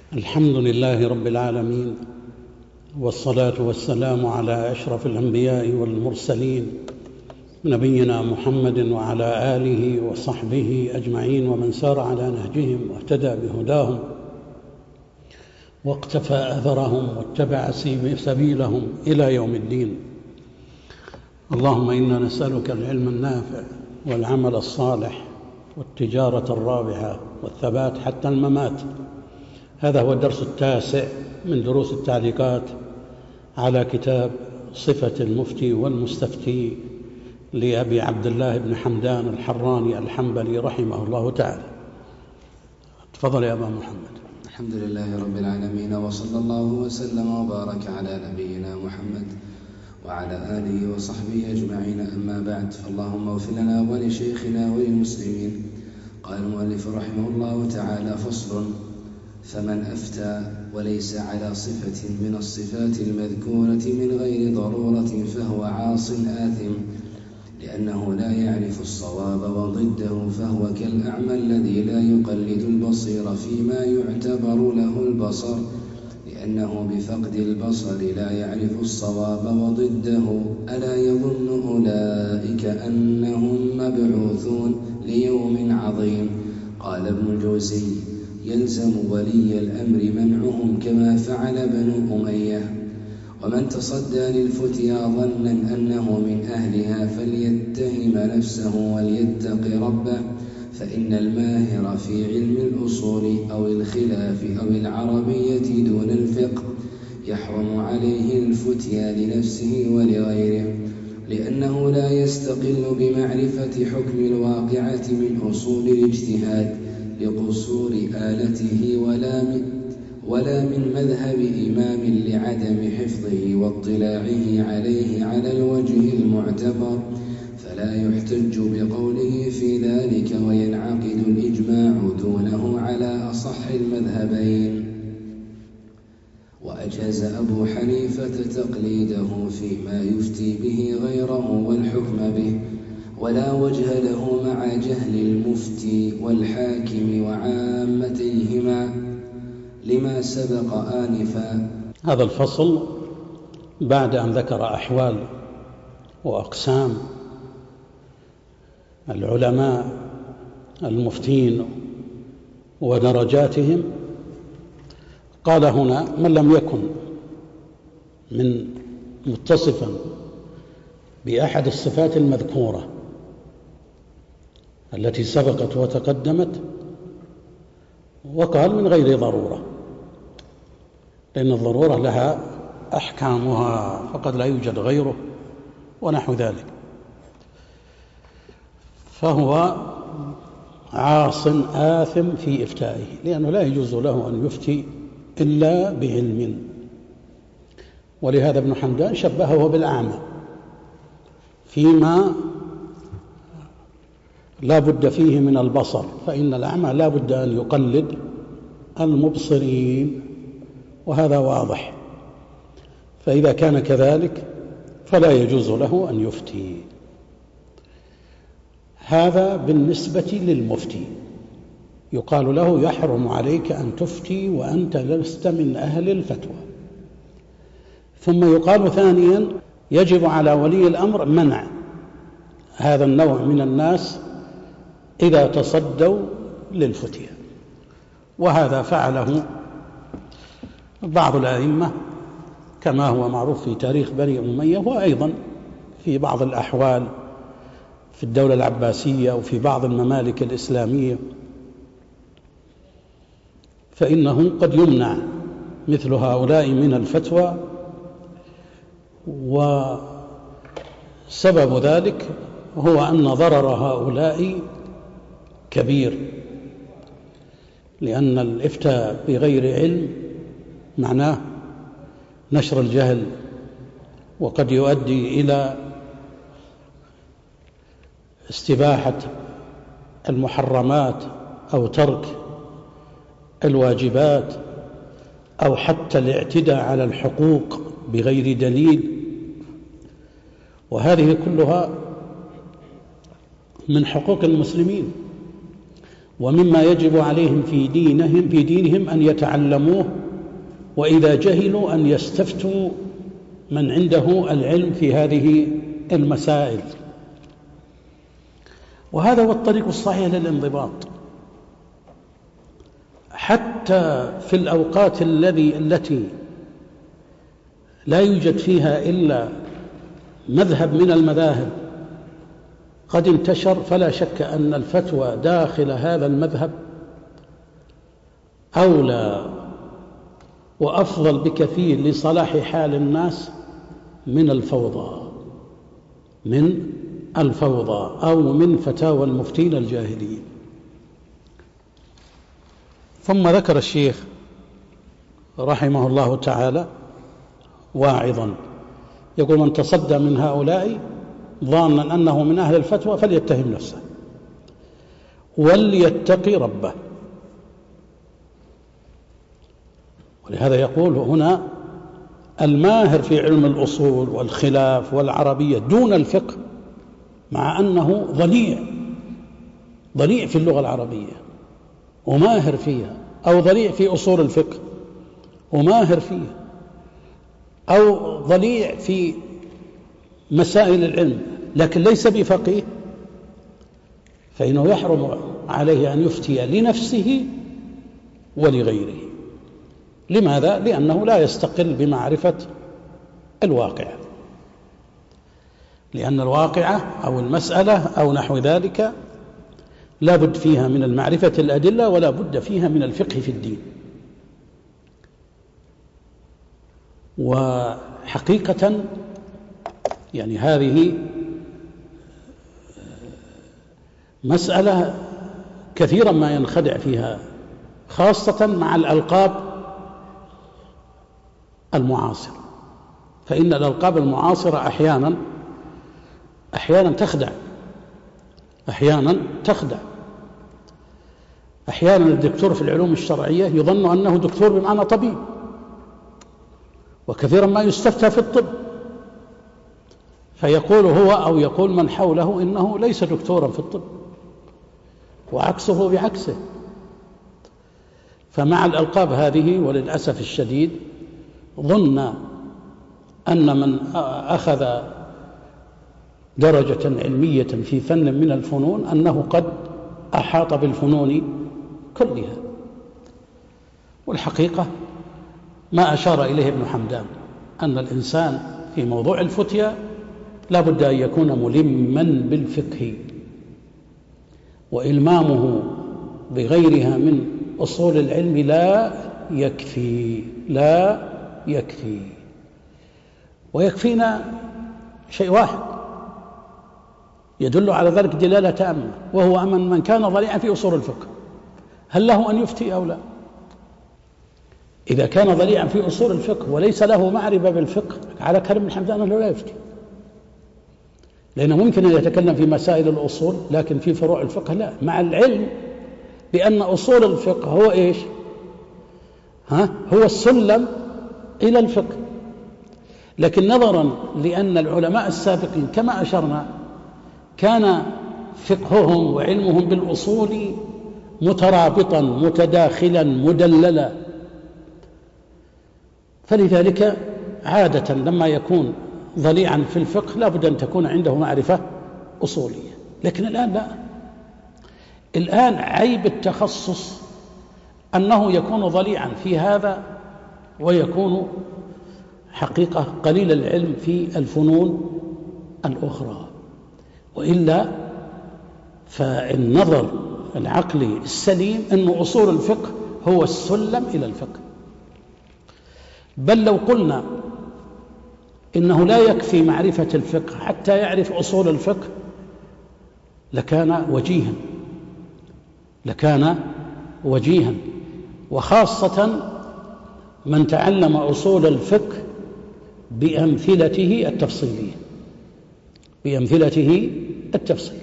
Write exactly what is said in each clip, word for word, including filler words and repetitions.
الحمد لله رب العالمين، والصلاة والسلام على أشرف الأنبياء والمرسلين نبينا محمد وعلى آله وصحبه أجمعين، ومن سار على نهجهم واهتدى بهداهم واقتفى أثرهم واتبع سبيلهم إلى يوم الدين. اللهم إنا نسألك العلم النافع والعمل الصالح والتجارة الرابحة والثبات حتى الممات. هذا هو الدرس التاسع من دروس التعليقات على كتاب صفة المفتي والمستفتي لأبي عبد الله بن حمدان الحراني الحنبلي رحمه الله تعالى. تفضل يا أبا محمد. الحمد لله رب العالمين، وصلى الله وسلم وبارك على نبينا محمد وعلى آله وصحبه أجمعين، أما بعد، فاللهم اغفر لنا ولشيخنا وللمسلمين. قال المؤلف رحمه الله تعالى: فصل: فمن أفتى وليس على صفة من الصفات المذكورة من غير ضرورة فهو عاص آثم، لأنه لا يعرف الصواب، وضده فهو كالأعمى الذي لا يقلد البصير فيما يعتبر له البصر، لأنه بفقد البصر لا يعرف الصواب، وضده ألا يظن أولئك أنهم مبعوثون ليوم عظيم. قال ابن الجوزي: يلزم ولي الأمر منعهم كما فعل بنو أمية. ومن تصدى للفتيا ظنا أنه من أهلها فليتهم نفسه وليتق ربه، فإن الماهر في علم الأصول أو الخلاف أو العربية دون الفقه يحرم عليه الفتيا لنفسه ولغيره، لأنه لا يستقل بمعرفة حكم الواقعة من أصول الاجتهاد لقصور آلته ولا من, ولا من مذهب إمام لعدم حفظه واطلاعه عليه على الوجه المعتبر، فلا يحتج بقوله في ذلك، وينعقد الإجماع دونه على أصح المذهبين. وأجاز أبو حنيفة تقليده فيما يفتي به غيره والحكم به، ولا وجه له مع جهل المفتي والحاكم وعامتيهما لما سبق آنفا. هذا الفصل بعد أن ذكر أحوال وأقسام العلماء المفتين ودرجاتهم، قال هنا: من لم يكن من متصفا بأحد الصفات المذكورة التي سبقت وتقدمت، وقال من غير ضرورة، لأن الضرورة لها أحكامها فقد لا يوجد غيره ونحو ذلك، فهو عاص آثم في إفتائه، لأنه لا يجوز له أن يفتي إلا بعلم. ولهذا ابن حمدان شبهه بالأعمى فيما لا بد فيه من البصر، فإن الأعمى لا بد أن يقلد المبصرين، وهذا واضح. فإذا كان كذلك فلا يجوز له أن يفتي. هذا بالنسبة للمفتي، يقال له: يحرم عليك أن تفتي وأنت لست من أهل الفتوى. ثم يقال ثانيا: يجب على ولي الأمر منع هذا النوع من الناس إذا تصدوا للفتية، وهذا فعله بعض الأئمة كما هو معروف في تاريخ بني أمية، وأيضا في بعض الأحوال في الدولة العباسية وفي بعض الممالك الإسلامية، فإنه قد يمنع مثل هؤلاء من الفتوى. وسبب ذلك هو أن ضرر هؤلاء كبير، لأن الإفتاء بغير علم معناه نشر الجهل، وقد يؤدي إلى استباحة المحرمات أو ترك الواجبات أو حتى الاعتداء على الحقوق بغير دليل، وهذه كلها من حقوق المسلمين. ومما يجب عليهم في دينهم في دينهم أن يتعلموه، وإذا جهلوا أن يستفتوا من عنده العلم في هذه المسائل. وهذا هو الطريق الصحيح للانضباط، حتى في الأوقات الذي التي لا يوجد فيها إلا مذهب من المذاهب قد انتشر، فلا شك أن الفتوى داخل هذا المذهب أولى وأفضل بكثير لصلاح حال الناس من الفوضى من الفوضى أو من فتاوى المفتين الجاهلين. ثم ذكر الشيخ رحمه الله تعالى واعظا يقول: من تصدى من هؤلاء ظانا أنه من أهل الفتوى فليتهم نفسه وليتقي ربه. ولهذا يقول هنا: الماهر في علم الأصول والخلاف والعربية دون الفقه، مع أنه ضليع ضليع في اللغة العربية وماهر فيها، أو ضليع في أصول الفقه وماهر فيها، أو ضليع في مسائل العلم لكن ليس بفقيه، فإنه يحرم عليه أن يفتي لنفسه ولغيره. لماذا؟ لأنه لا يستقل بمعرفة الواقع، لأن الواقعة أو المسألة أو نحو ذلك لا بد فيها من المعرفة الأدلة ولا بد فيها من الفقه في الدين. وحقيقة يعني هذه مسألة كثيرا ما ينخدع فيها، خاصة مع الألقاب المعاصرة، فإن الألقاب المعاصرة أحيانا أحيانا تخدع أحيانا تخدع أحيانا الدكتور في العلوم الشرعية يظن أنه دكتور بمعنى طبيب، وكثيرا ما يستفتى في الطب فيقول هو أو يقول من حوله إنه ليس دكتورا في الطب، وعكسه بعكسه. فمع الألقاب هذه وللأسف الشديد ظن أن من أخذ درجة علمية في فن من الفنون أنه قد أحاط بالفنون كلها. والحقيقة ما أشار إليه ابن حمدان أن الإنسان في موضوع الفتيا لا بد أن يكون ملما بالفقه، وإلمامه بغيرها من أصول العلم لا يكفي لا يكفي ويكفينا شيء واحد يدل على ذلك دلالة تامة، وهو أمن من كان ضليعا في أصول الفقه هل له أن يفتي أو لا؟ إذا كان ضليعا في أصول الفقه وليس له معرفة بالفقه على كلام ابن حمدان أنه لا يفتي، لأنه ممكن أن يتكلم في مسائل الأصول لكن في فروع الفقه لا، مع العلم بأن أصول الفقه هو إيش؟ ها؟ هو السلم إلى الفقه. لكن نظرا لأن العلماء السابقين كما أشرنا كان فقههم وعلمهم بالأصول مترابطا متداخلا مدللا، فلذلك عادة لما يكون ضليعا في الفقه لا بد أن تكون عنده معرفة أصولية. لكن الآن لا، الآن عيب التخصص أنه يكون ضليعا في هذا ويكون حقيقة قليل العلم في الفنون الأخرى، وإلا فالنظر العقلي السليم أن أصول الفقه هو السلم إلى الفقه. بل لو قلنا إنه لا يكفي معرفة الفقه حتى يعرف أصول الفقه لكان وجيها لكان وجيها وخاصة من تعلم أصول الفقه بأمثلته التفصيلية بأمثلته التفصيلية.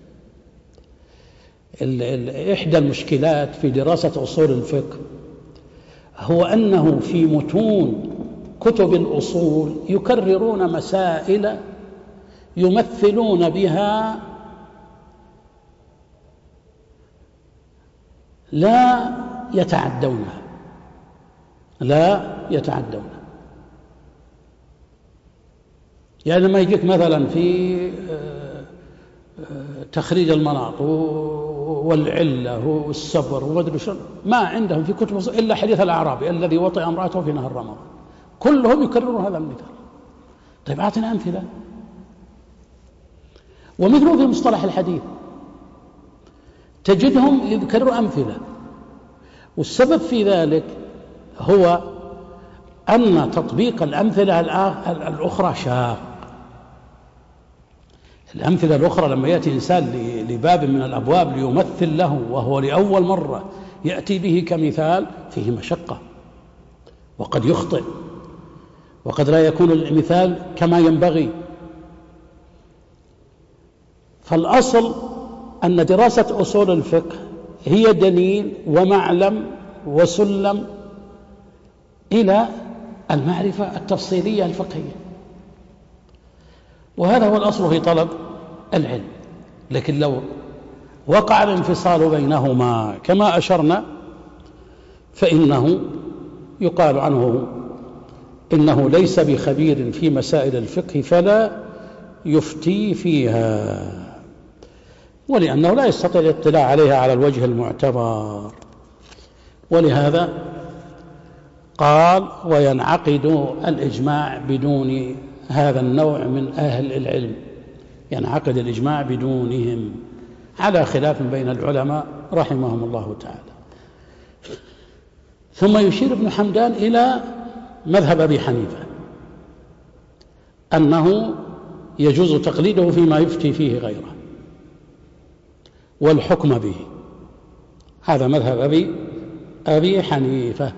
إحدى المشكلات في دراسة أصول الفقه هو أنه في متون كتب الأصول يكررون مسائل يمثلون بها لا يتعدونها لا يتعدونها يعني لما يجيك مثلا في تخريج المناط والعلة والسبر ومدري شنو، ما عندهم في كتب إلا حديث الأعرابي الذي وطئ امرأته في نهر رمضان، كلهم يكررون هذا المثال. طيب أعطنا أمثلة. ومثله في مصطلح الحديث تجدهم يذكروا أمثلة، والسبب في ذلك هو أن تطبيق الأمثلة الأخرى شاق. الأمثلة الأخرى لما يأتي إنسان لباب من الأبواب ليمثل له وهو لأول مرة يأتي به كمثال فيه مشقة، وقد يخطئ، وقد لا يكون المثال كما ينبغي. فالأصل أن دراسة أصول الفقه هي دليل ومعلم وسلم إلى المعرفة التفصيلية الفقهية، وهذا هو الأصل في طلب العلم. لكن لو وقع الانفصال بينهما كما أشرنا فإنه يقال عنه إنه ليس بخبير في مسائل الفقه فلا يفتي فيها، ولأنه لا يستطيع الاطلاع عليها على الوجه المعتبر. ولهذا قال وينعقد الإجماع بدون هذا النوع من أهل العلم، ينعقد الإجماع بدونهم، على خلاف بين العلماء رحمهم الله تعالى. ثم يشير ابن حمدان إلى مذهب أبي حنيفة أنه يجوز تقليده فيما يفتي فيه غيره والحكم به، هذا مذهب أبي, أبي حنيفة،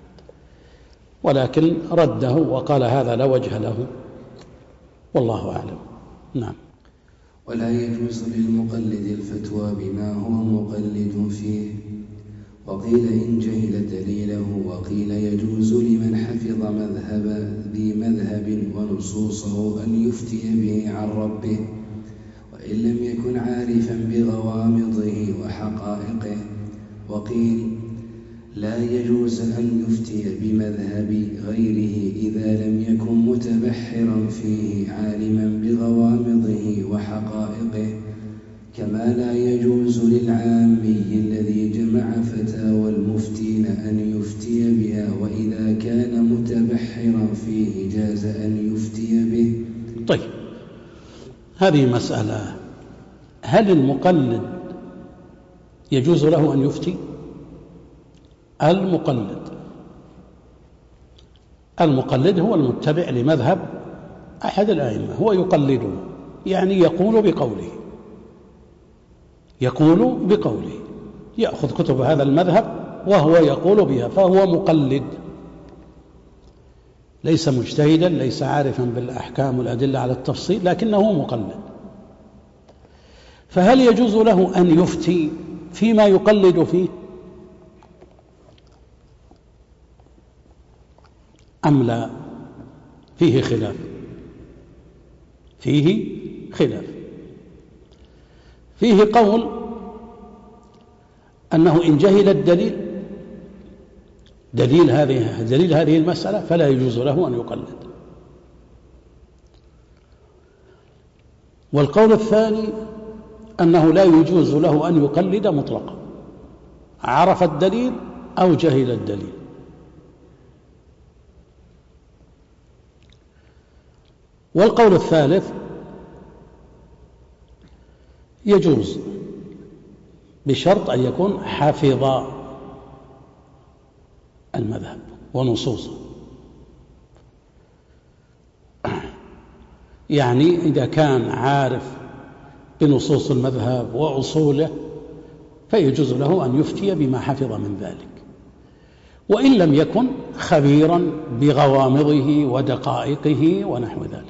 ولكن رده وقال هذا لا وجه له، والله أعلم. نعم. ولا يجوز للمقلد الفتوى بما هو مقلد فيه، وقيل إن جهل دليله، وقيل يجوز لمن حفظ مذهب ذي مذهب ونصوصه أن يفتي به عن ربه وإن لم يكن عارفا بغوامضه وحقائقه. وقيل لا يجوز أن يفتي بمذهب غيره إذا لم يكن متبحرا فيه عالما بغوامضه وحقائقه، كما لا يجوز للعامي الذي جمع فتاوى المفتين أن يفتي بها، وإذا كان متبحرا فيه جاز أن يفتي به. طيب، هذه مسألة، هل المقلد يجوز له أن يفتي؟ المقلد المقلد هو المتبع لمذهب أحد الأئمة، هو يقلده، يعني يقول بقوله يقول بقوله يأخذ كتب هذا المذهب وهو يقول بها، فهو مقلد، ليس مجتهدا، ليس عارفا بالأحكام والأدلة على التفصيل، لكنه مقلد. فهل يجوز له أن يفتي فيما يقلد فيه أم لا؟ فيه خلاف فيه خلاف فيه قول أنه إن جهل الدليل دليل هذه دليل هذه المسألة فلا يجوز له أن يقلد. والقول الثاني أنه لا يجوز له أن يقلد مطلقا، عرف الدليل أو جهل الدليل. والقول الثالث يجوز بشرط أن يكون حافظ المذهب ونصوصه، يعني إذا كان عارف بنصوص المذهب وأصوله فيجوز له أن يفتي بما حفظ من ذلك، وإن لم يكن خبيرا بغوامضه ودقائقه ونحو ذلك.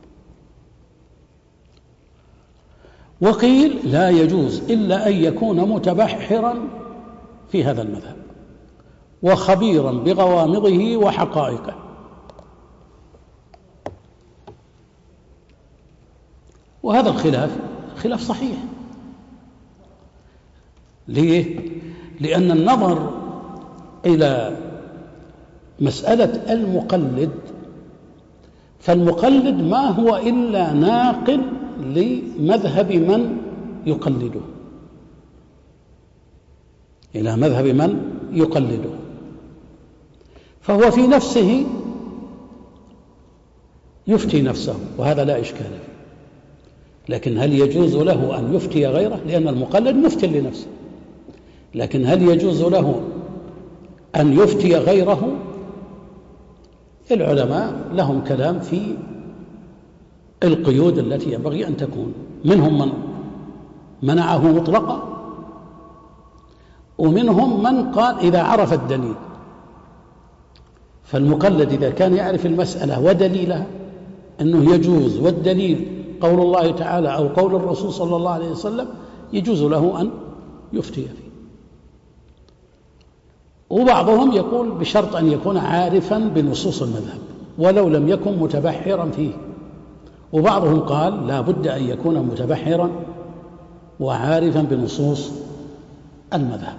وقيل لا يجوز إلا أن يكون متبحرا في هذا المذهب وخبيرا بغوامضه وحقائقه. وهذا الخلاف خلاف صحيح. ليه؟ لأن النظر إلى مسألة المقلد، فالمقلد ما هو إلا ناقل لمذهب من يقلده، إلى مذهب من يقلده، فهو في نفسه يفتي نفسه، وهذا لا إشكال فيه. لكن هل يجوز له أن يفتي غيره؟ لأن المقلد مفتي لنفسه، لكن هل يجوز له أن يفتي غيره؟ العلماء لهم كلام في القيود التي ينبغي أن تكون، منهم من منعه مطلقا، ومنهم من قال إذا عرف الدليل. فالمقلد إذا كان يعرف المسألة ودليلها أنه يجوز، والدليل قول الله تعالى أو قول الرسول صلى الله عليه وسلم، يجوز له أن يفتي فيه. وبعضهم يقول بشرط أن يكون عارفا بنصوص المذهب ولو لم يكن متبحرا فيه، وبعضهم قال لا بد أن يكون متبحرا وعارفا بنصوص المذهب.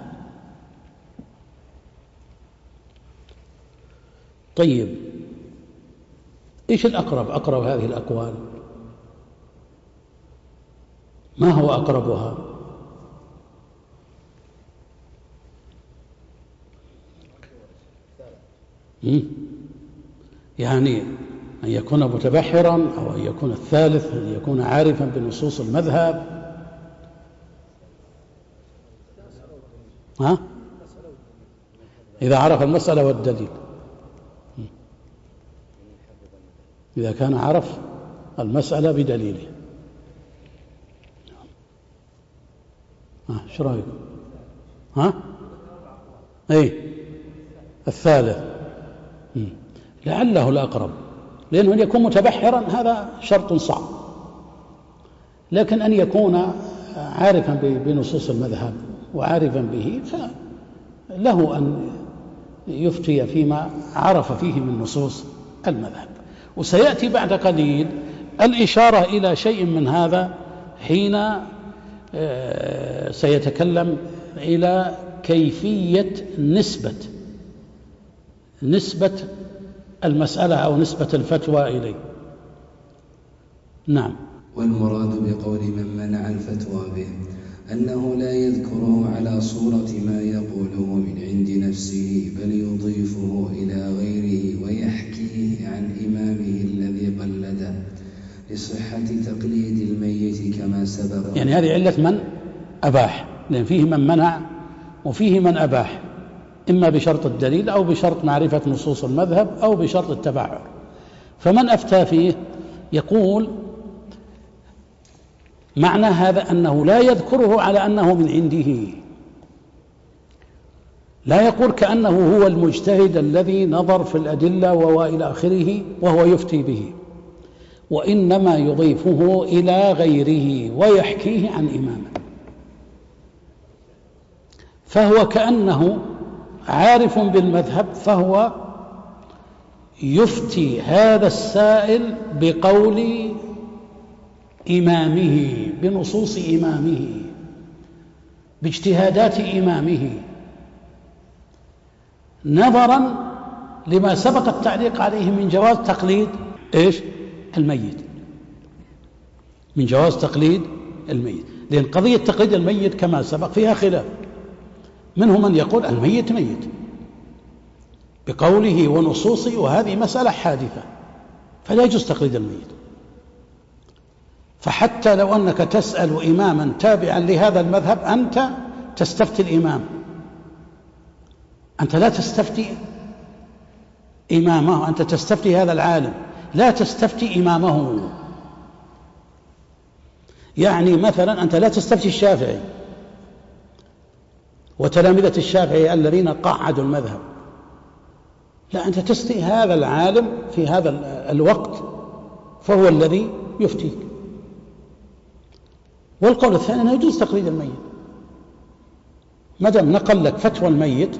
طيب، إيش الأقرب؟ أقرب هذه الأقوال ما هو أقربها؟ يعني أن يكون متبحرا، أو أن يكون الثالث أن يكون عارفا بنصوص المذهب. ها؟ إذا عرف المسألة والدليل، إذا كان عرف المسألة بدليله. ها شو رأيكم؟ ها؟ أي الثالث لعله الأقرب، لأنه أن يكون متبحرا هذا شرط صعب، لكن أن يكون عارفا بنصوص المذهب وعارفا به فله أن يفتي فيما عرف فيه من نصوص المذهب. وسيأتي بعد قليل الإشارة إلى شيء من هذا حين سيتكلم إلى كيفية نسبة نسبة المسألة أو نسبة الفتوى إليه. نعم. والمراد بقول من منع الفتوى به أنه لا يذكره على صورة ما يقوله من عند نفسه، بل يضيفه إلى غيره ويحكيه عن إمامه الذي قلده لصحة تقليد الميت كما سبق. يعني هذه علة من أباح، لأن فيه من منع وفيه من أباح، إما بشرط الدليل أو بشرط معرفة نصوص المذهب أو بشرط التبعر. فمن أفتى فيه يقول معنى هذا أنه لا يذكره على أنه من عنده، لا يقول كأنه هو المجتهد الذي نظر في الأدلة وإلى آخره وهو يفتي به، وإنما يضيفه إلى غيره ويحكيه عن إمامه، فهو كأنه عارف بالمذهب، فهو يفتي هذا السائل بقول إمامه، بنصوص إمامه، باجتهادات إمامه، نظرا لما سبق التعليق عليه من جواز تقليد إيش؟ الميت، من جواز تقليد الميت. لأن قضية تقليد الميت كما سبق فيها خلاف، منهم من يقول الميت ميت بقوله ونصوصه، وهذه مسألة حادثة فلا يجوز تقليد الميت. فحتى لو أنك تسأل إماما تابعا لهذا المذهب أنت تستفتي الإمام، أنت لا تستفتي إمامه، أنت تستفتي هذا العالم، لا تستفتي إمامه. يعني مثلا أنت لا تستفتي الشافعي وتلامذة الشافعي الذين قعدوا المذهب، لا، أنت تستفتي هذا العالم في هذا الوقت فهو الذي يفتيك. والقول الثاني أنه يجوز تقليد الميت، ما دام نقل لك فتوى الميت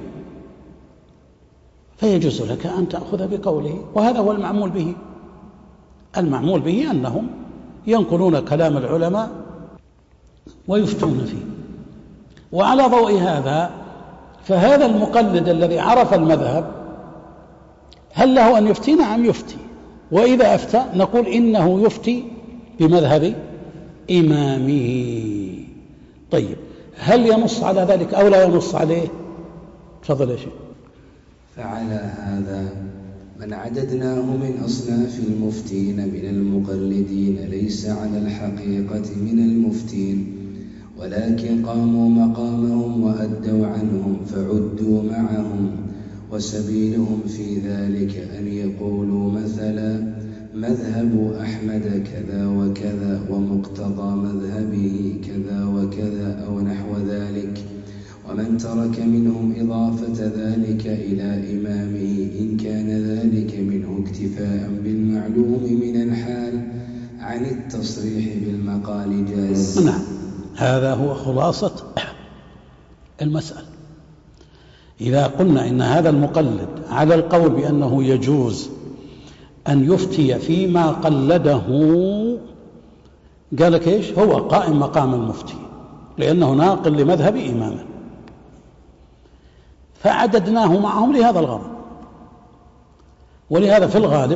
فيجوز لك أن تأخذ بقوله، وهذا هو المعمول به. المعمول به أنهم ينقلون كلام العلماء ويفتون فيه. وعلى ضوء هذا فهذا المقلد الذي عرف المذهب هل له أن يفتي؟ نعم يفتي، وإذا أفتى نقول إنه يفتي بمذهب إمامه. طيب هل ينص على ذلك أو لا ينص عليه؟ تفضل يا شيخ. فعلى هذا من عددناه من أصناف المفتين من المقلدين ليس على الحقيقة من المفتين، ولكن قاموا مقامهم وأدوا عنهم فعدوا معهم، وسبيلهم في ذلك أن يقولوا مثلا مذهب أحمد كذا وكذا ومقتضى مذهبه كذا وكذا أو نحو ذلك، ومن ترك منهم إضافة ذلك إلى إمامه إن كان ذلك منه اكتفاء بالمعلوم من الحال عن التصريح بالمقال جاز. نعم، هذا هو خلاصة المسألة. إذا قلنا إن هذا المقلد على القول بأنه يجوز أن يفتي فيما قلده، قال لك إيش؟ هو قائم مقام المفتي لأنه ناقل لمذهب إمامه، فعددناه معهم لهذا الغرض. ولهذا في الغالب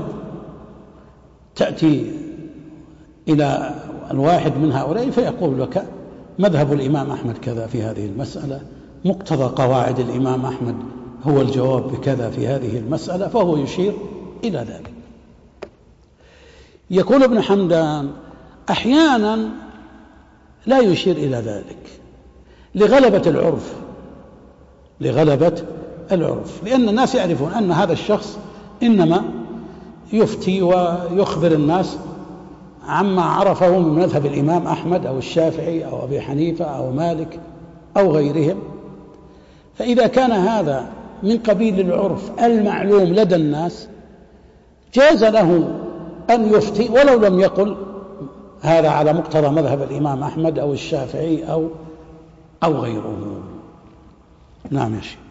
تأتي إلى الواحد من هؤلاء فيقول لك مذهب الإمام أحمد كذا في هذه المسألة، مقتضى قواعد الإمام أحمد هو الجواب بكذا في هذه المسألة، فهو يشير إلى ذلك. يقول ابن حمدان أحيانا لا يشير إلى ذلك لغلبة العرف لغلبة العرف لأن الناس يعرفون أن هذا الشخص إنما يفتي ويخبر الناس عما عرفه من مذهب الإمام أحمد أو الشافعي أو أبي حنيفة أو مالك أو غيرهم. فإذا كان هذا من قبيل العرف المعلوم لدى الناس جاز له أن يفتي ولو لم يقل هذا على مقتضى مذهب الإمام أحمد أو الشافعي أو أو غيره. نعم يا شيخ.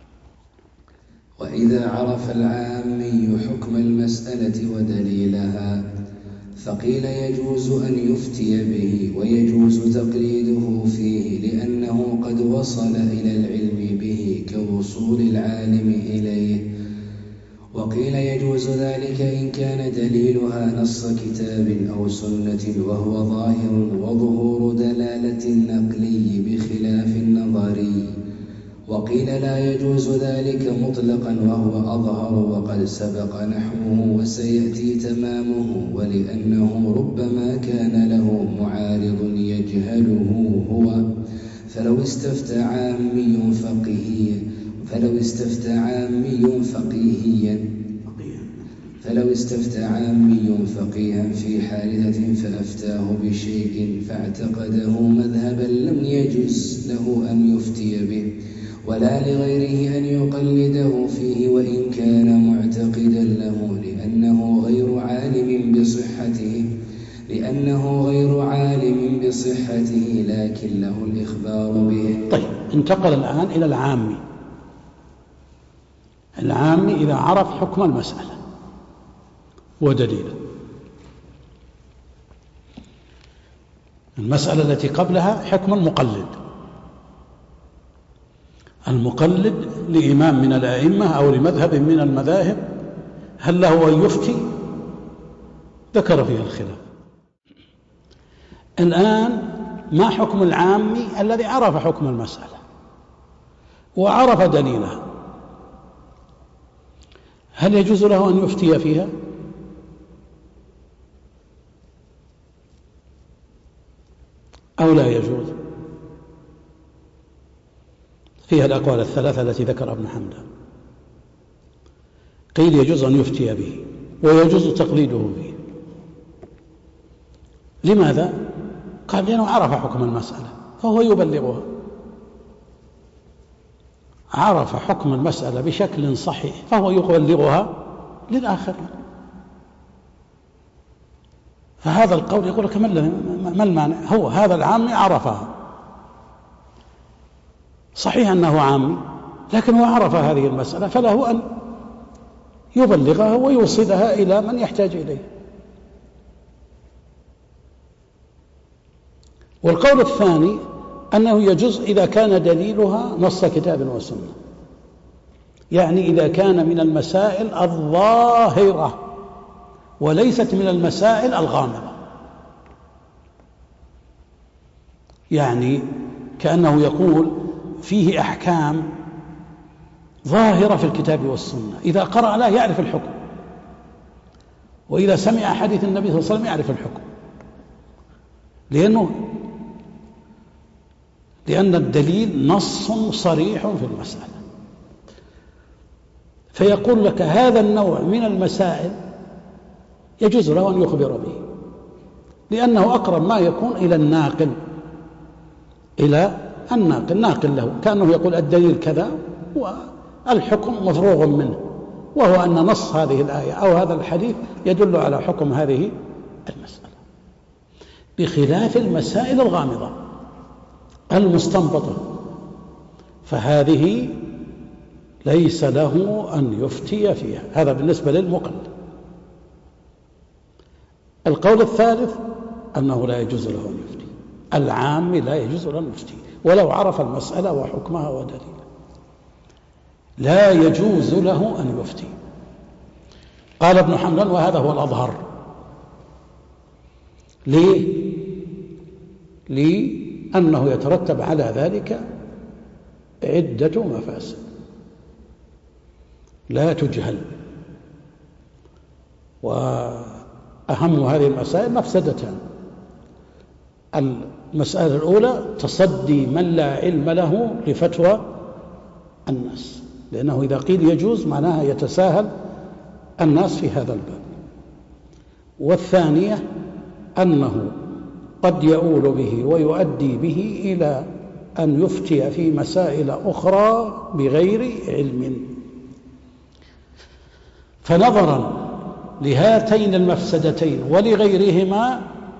وإذا عرف العامي حكم المسألة ودليلها فقيل يجوز أن يفتي به ويجوز تقليده فيه لأنه قد وصل إلى العلم به كوصول العالم إليه، وقيل يجوز ذلك إن كان دليلها نص كتاب أو سنة وهو ظاهر وظهور دلالة النقلي بخلاف النظري، وقيل لا يجوز ذلك مطلقا وهو أظهر وقد سبق نحوه وسيأتي تمامه، ولأنه ربما كان له معارض يجهله هو فلو استفتى عامي فقيهيا فلو استفتى عامي فقيهيا فلو استفتى عامي فقيها في حادثة فأفتاه بشيء فاعتقده مذهبا لم يجز له أن يفتي به ولا لغيره أن يقلده فيه وإن كان معتقدا له لأنه غير عالم بصحته لأنه غير عالم بصحته لكن له الإخبار به. طيب انتقل الآن إلى العامي. العامي إذا عرف حكم المسألة ودليله. المسألة التي قبلها حكم المقلد. المقلد لإمام من الأئمة أو لمذهب من المذاهب هل له أن يفتي؟ ذكر فيها الخلاف. الآن ما حكم العامي الذي عرف حكم المسألة وعرف دليلها؟ هل يجوز له أن يفتي فيها؟ أو لا يجوز؟ فيها الأقوال الثلاثة التي ذكر ابن حمدان. قيل يجوز أن يفتي به ويجوز تقليده به. لماذا؟ قال لأنه عرف حكم المسألة فهو يبلغها، عرف حكم المسألة بشكل صحيح فهو يبلغها للآخرين. فهذا القول يقول لك ما المانع؟ هو هذا العامي عرفها، صحيح أنه عامي لكن هو عرف هذه المسألة فله أن يبلغها ويوصلها إلى من يحتاج إليه. والقول الثاني أنه يجوز إذا كان دليلها نص كتاب وسنة، يعني إذا كان من المسائل الظاهرة وليست من المسائل الغامضة، يعني كأنه يقول فيه أحكام ظاهرة في الكتاب والسنة، إذا قرأ له يعرف الحكم، وإذا سمع حديث النبي صلى الله عليه وسلم يعرف الحكم، لأنه لأن الدليل نص صريح في المسألة. فيقول لك هذا النوع من المسائل يجوز له أن يخبر به، لأنه أقرب ما يكون إلى الناقل إلى الناقل ناقل له، كأنه يقول الدليل كذا والحكم مفروغ منه، وهو أن نص هذه الآية أو هذا الحديث يدل على حكم هذه المسألة، بخلاف المسائل الغامضة المستنبطة، فهذه ليس له أن يفتي فيها. هذا بالنسبة للمقلد. القول الثالث أنه لا يجوز له أن يفتي، العام لا يجوز له أن يفتي ولو عرف المسألة وحكمها ودليلها، لا يجوز له أن يفتي. قال ابن حنبل وهذا هو الأظهر. ليه؟ لأنه يترتب على ذلك عدة مفاسد لا تجهل، وأهم هذه المسائل مفسدتان. المسألة الأولى تصدي من لا علم له لفتوى الناس، لأنه إذا قيل يجوز معناها يتساهل الناس في هذا الباب. والثانية أنه قد يؤول به ويؤدي به إلى أن يفتي في مسائل أخرى بغير علم. فنظرا لهاتين المفسدتين ولغيرهما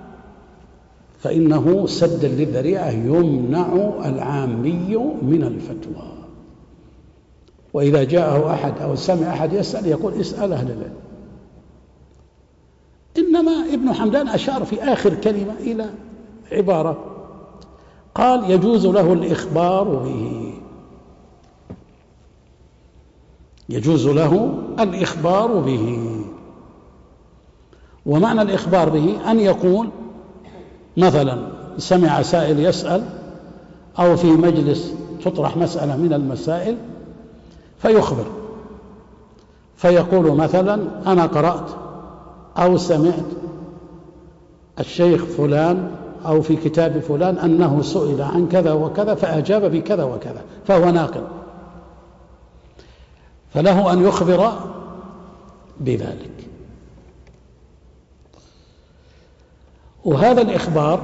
فإنه سدا للذريعة يمنع العامي من الفتوى. وإذا جاءه أحد أو سمع أحد يسأل يقول اسأل أهل العلم. إنما ابن حمدان أشار في آخر كلمة إلى عبارة قال يجوز له الإخبار به، يجوز له الإخبار به. ومعنى الإخبار به أن يقول مثلا سمع سائل يسأل أو في مجلس تطرح مسألة من المسائل فيخبر، فيقول مثلا أنا قرأت أو سمعت الشيخ فلان أو في كتاب فلان أنه سئل عن كذا وكذا فأجاب بكذا وكذا، فهو ناقل، فله أن يخبر بذلك. وهذا الإخبار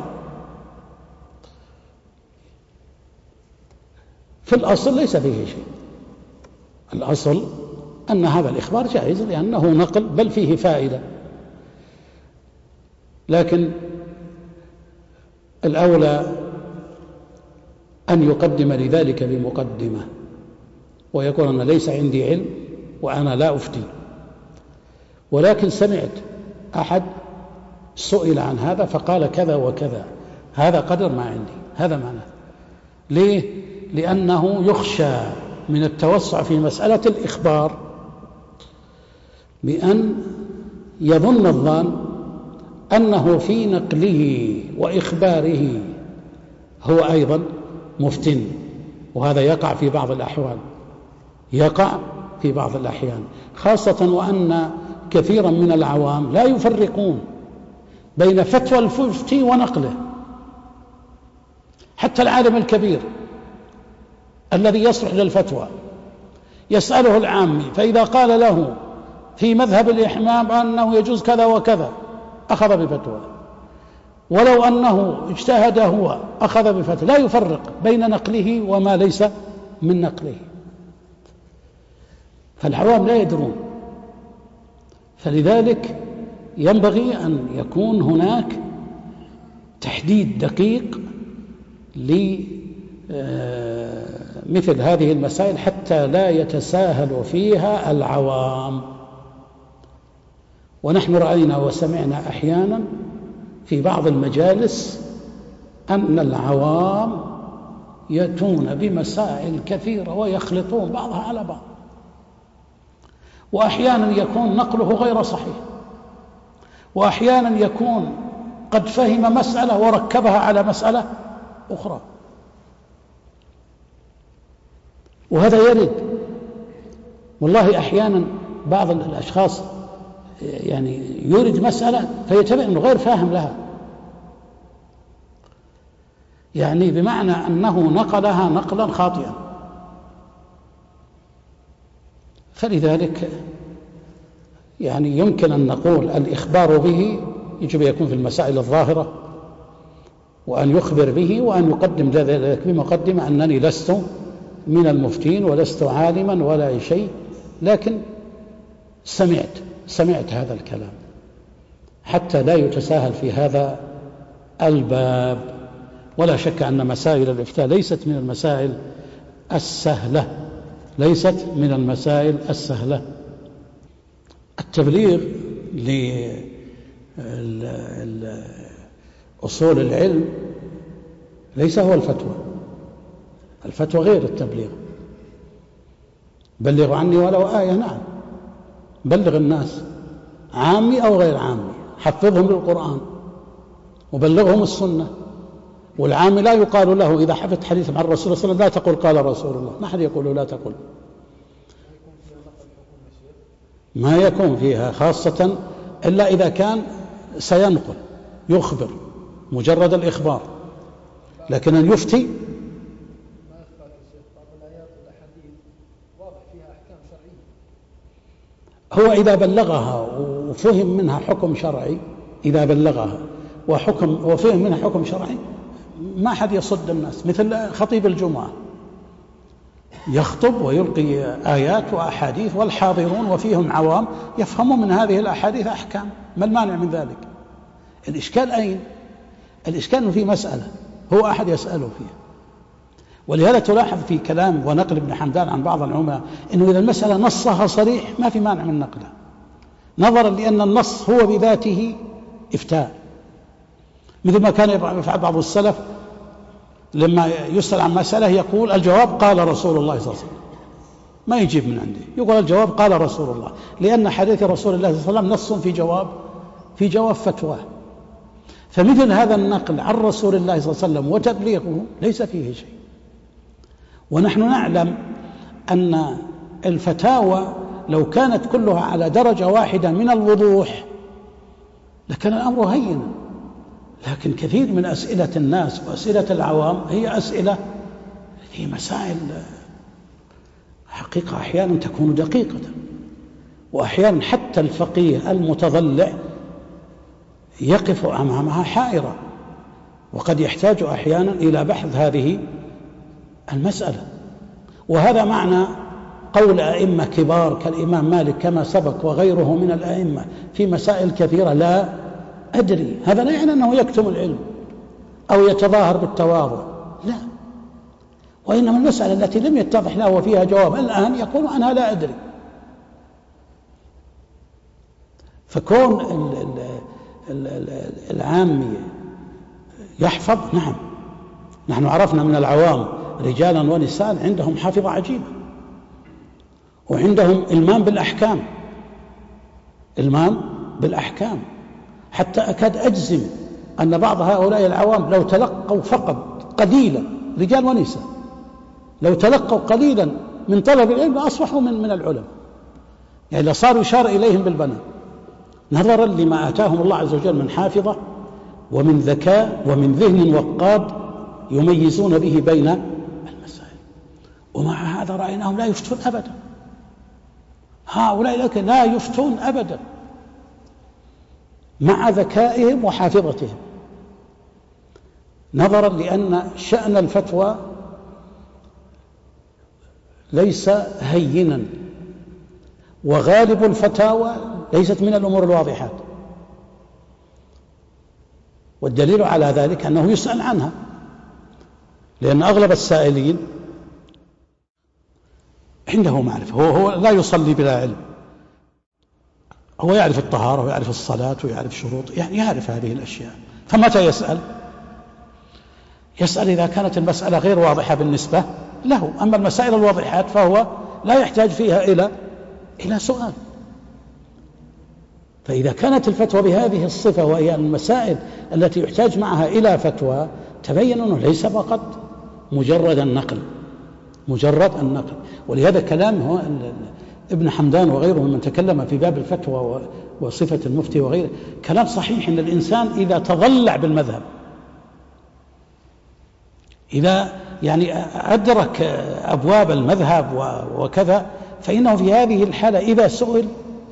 في الأصل ليس فيه شيء، الأصل أن هذا الإخبار جائز لأنه نقل بل فيه فائدة، لكن الأولى أن يقدم لذلك بمقدمة ويقول أنا ليس عندي علم وأنا لا أفتي، ولكن سمعت أحد سئل عن هذا فقال كذا وكذا، هذا قدر ما عندي، هذا معناه. ليه؟ لأنه يخشى من التوسع في مسألة الإخبار بأن يظن الظان أنه في نقله وإخباره هو أيضا مفتن، وهذا يقع في بعض الأحوال، يقع في بعض الأحيان، خاصة وأن كثيرا من العوام لا يفرقون بين فتوى المفتي ونقله. حتى العالم الكبير الذي يصلح للفتوى يسأله العامي، فإذا قال له في مذهب الإحمام أنه يجوز كذا وكذا أخذ بفتوى، ولو أنه اجتهد هو أخذ بفتوى، لا يفرق بين نقله وما ليس من نقله. فالعوام لا يدرون، فلذلك ينبغي أن يكون هناك تحديد دقيق لمثل هذه المسائل حتى لا يتساهل فيها العوام. ونحن رأينا وسمعنا أحيانا في بعض المجالس أن العوام يأتون بمسائل كثيرة ويخلطون بعضها على بعض، وأحيانا يكون نقله غير صحيح، وأحيانا يكون قد فهم مسألة وركبها على مسألة أخرى، وهذا يرد. والله أحيانا بعض الأشخاص يعني يورد مسألة فيتبع أنه غير فاهم لها، يعني بمعنى أنه نقلها نقلا خاطئا. فلذلك يعني يمكن أن نقول الإخبار به يجب يكون في المسائل الظاهرة، وأن يخبر به وأن يقدم ذلك بمقدمة أنني لست من المفتين ولست عالما ولا شيء، لكن سمعت سمعت هذا الكلام، حتى لا يتساهل في هذا الباب. ولا شك أن مسائل الإفتاء ليست من المسائل السهلة، ليست من المسائل السهلة. التبليغ لأصول العلم ليس هو الفتوى، الفتوى غير التبليغ. بلغوا عني ولو آية، نعم، بلغ الناس عامي أو غير عامي، حفظهم للقرآن وبلغهم السنة. والعامي لا يقال له إذا حفظت حديث عن الرسول صلى الله عليه وسلم لا تقول قال رسول الله، ما حد يقول لا تقول، ما يكون فيها خاصة إلا إذا كان سينقل يخبر مجرد الإخبار، لكن أن يفتي هو إذا بلغها وفهم منها حكم شرعي، إذا بلغها وحكم وفهم منها حكم شرعي ما حد يصد الناس. مثل خطيب الجمعة يخطب ويلقي آيات وأحاديث والحاضرون وفيهم عوام يفهمون من هذه الأحاديث أحكام، ما المانع من ذلك؟ الإشكال أين؟ الإشكال في مسألة هو أحد يسأله فيها. ولهذا تلاحظ في كلام ونقل ابن حمدان عن بعض العلماء أنه إذا المسألة نصها صريح ما في مانع من نقله، نظرا لأن النص هو بذاته إفتاء. مثل ما كان يفعل بعض السلف لما يسأل عن مسألة يقول الجواب قال رسول الله صلى الله عليه وسلم، ما يجيب من عنده، يقول الجواب قال رسول الله، لأن حديث رسول الله صلى الله عليه وسلم نص في جواب في جواب فتواه. فمثل هذا النقل عن رسول الله صلى الله عليه وسلم وتبليغه ليس فيه شيء. ونحن نعلم أن الفتاوى لو كانت كلها على درجة واحدة من الوضوح لكان الأمر هينا، لكن كثير من أسئلة الناس وأسئلة العوام هي أسئلة هي مسائل حقيقة أحيانا تكون دقيقة، وأحيانا حتى الفقيه المتضلع يقف أمامها حائرة، وقد يحتاج أحيانا إلى بحث هذه المسألة. وهذا معنى قول أئمة كبار كالإمام مالك كما سبق وغيره من الأئمة في مسائل كثيرة لا أدري. هذا لا يعني أنه يكتم العلم أو يتظاهر بالتواضع، لا، وإنما المسألة التي لم يتضح له وفيها جواب الآن يقول عنها لا أدري. فكون العامي يحفظ، نعم، نحن عرفنا من العوام رجالا ونساء عندهم حافظة عجيبة، وعندهم إلمام بالأحكام، إلمام بالأحكام، حتى أكاد أجزم أن بعض هؤلاء العوام لو تلقوا فقط قليلا، رجال ونساء، لو تلقوا قليلا من طلب العلم أصبحوا من من العلماء، يعني لصاروا يشار إليهم بالبنان نظرا لما آتاهم الله عز وجل من حافظة ومن ذكاء ومن ذهن وقاد يميزون به بين المسائل. ومع هذا رأيناهم لا يفتون أبدا، هؤلاء لك لا يفتون أبدا مع ذكائهم وحافظتهم، نظرا لأن شأن الفتوى ليس هينا، وغالب الفتاوى ليست من الأمور الواضحات، والدليل على ذلك أنه يسأل عنها، لأن أغلب السائلين عنده معرفة، هو, هو لا يصلي بلا علم، هو يعرف الطهارة ويعرف الصلاة ويعرف شروط، يعني يعرف هذه الأشياء، فمتى يسأل؟ يسأل إذا كانت المسألة غير واضحة بالنسبة له. أما المسائل الواضحات فهو لا يحتاج فيها إلى إلى سؤال. فإذا كانت الفتوى بهذه الصفة وهي المسائل التي يحتاج معها إلى فتوى، تبين أنه ليس فقط مجرد النقل مجرد النقل ولهذا كلام هو ابن حمدان وغيره من تكلم في باب الفتوى وصفة المفتي وغيره كلام صحيح. إن الإنسان إذا تضلع بالمذهب، إذا يعني أدرك أبواب المذهب وكذا، فإنه في هذه الحالة إذا سئل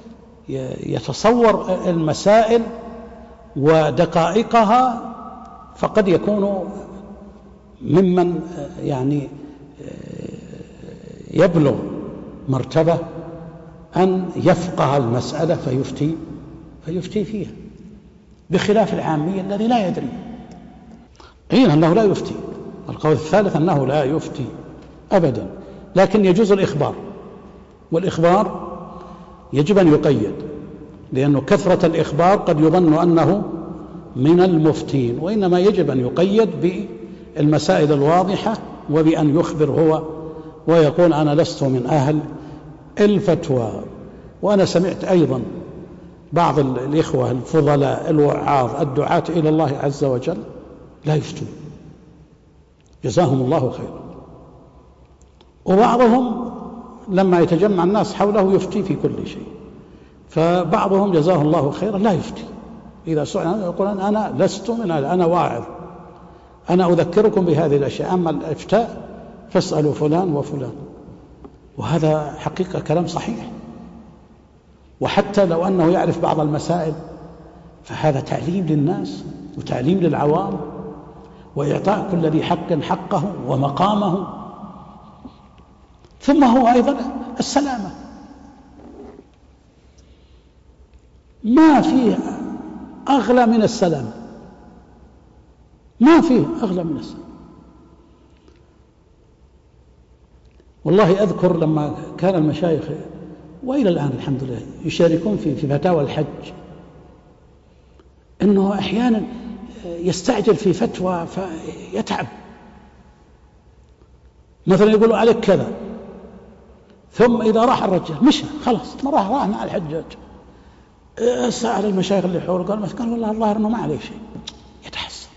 يتصور المسائل ودقائقها، فقد يكون ممن يعني يبلغ مرتبة أن يفقه المسألة فيفتي فيفتي فيها، بخلاف العامي الذي لا يدري. قيل أنه لا يفتي. القول الثالث أنه لا يفتي أبدا، لكن يجوز الإخبار، والإخبار يجب أن يقيد، لأنه كثرة الإخبار قد يظن أنه من المفتين، وإنما يجب أن يقيد بالمسائل الواضحة وبأن يخبر هو ويقول أنا لست من أهل الفتوى. وأنا سمعت أيضا بعض الإخوة الفضلاء الوعاظ الدعاة إلى الله عز وجل لا يفتون، جزاهم الله خيرا، وبعضهم لما يتجمع الناس حوله يفتي في كل شيء. فبعضهم جزاه الله خيرا لا يفتي، إذا سئل يقول أنا لست من هذا، أنا واعظ، أنا أذكركم بهذه الأشياء، أما الإفتاء فاسألوا فلان وفلان. وهذا حقيقة كلام صحيح. وحتى لو أنه يعرف بعض المسائل فهذا تعليم للناس وتعليم للعوام، وإعطاء كل ذي حق حقه ومقامه. ثم هو أيضا السلامة، ما فيه أغلى من السلامة، ما فيه أغلى من السلامة. والله أذكر لما كان المشايخ وإلى الآن الحمد لله يشاركون في في فتاوى الحج، إنه أحيانا يستعجل في فتوى فيتعب. مثلا يقولوا عليك كذا، ثم إذا راح الرجال مشى خلاص، ما راح راح مع الحجاج، سأل المشايخ اللي حوله قال قال والله الظاهر إنه ما عليه شيء، يتحسر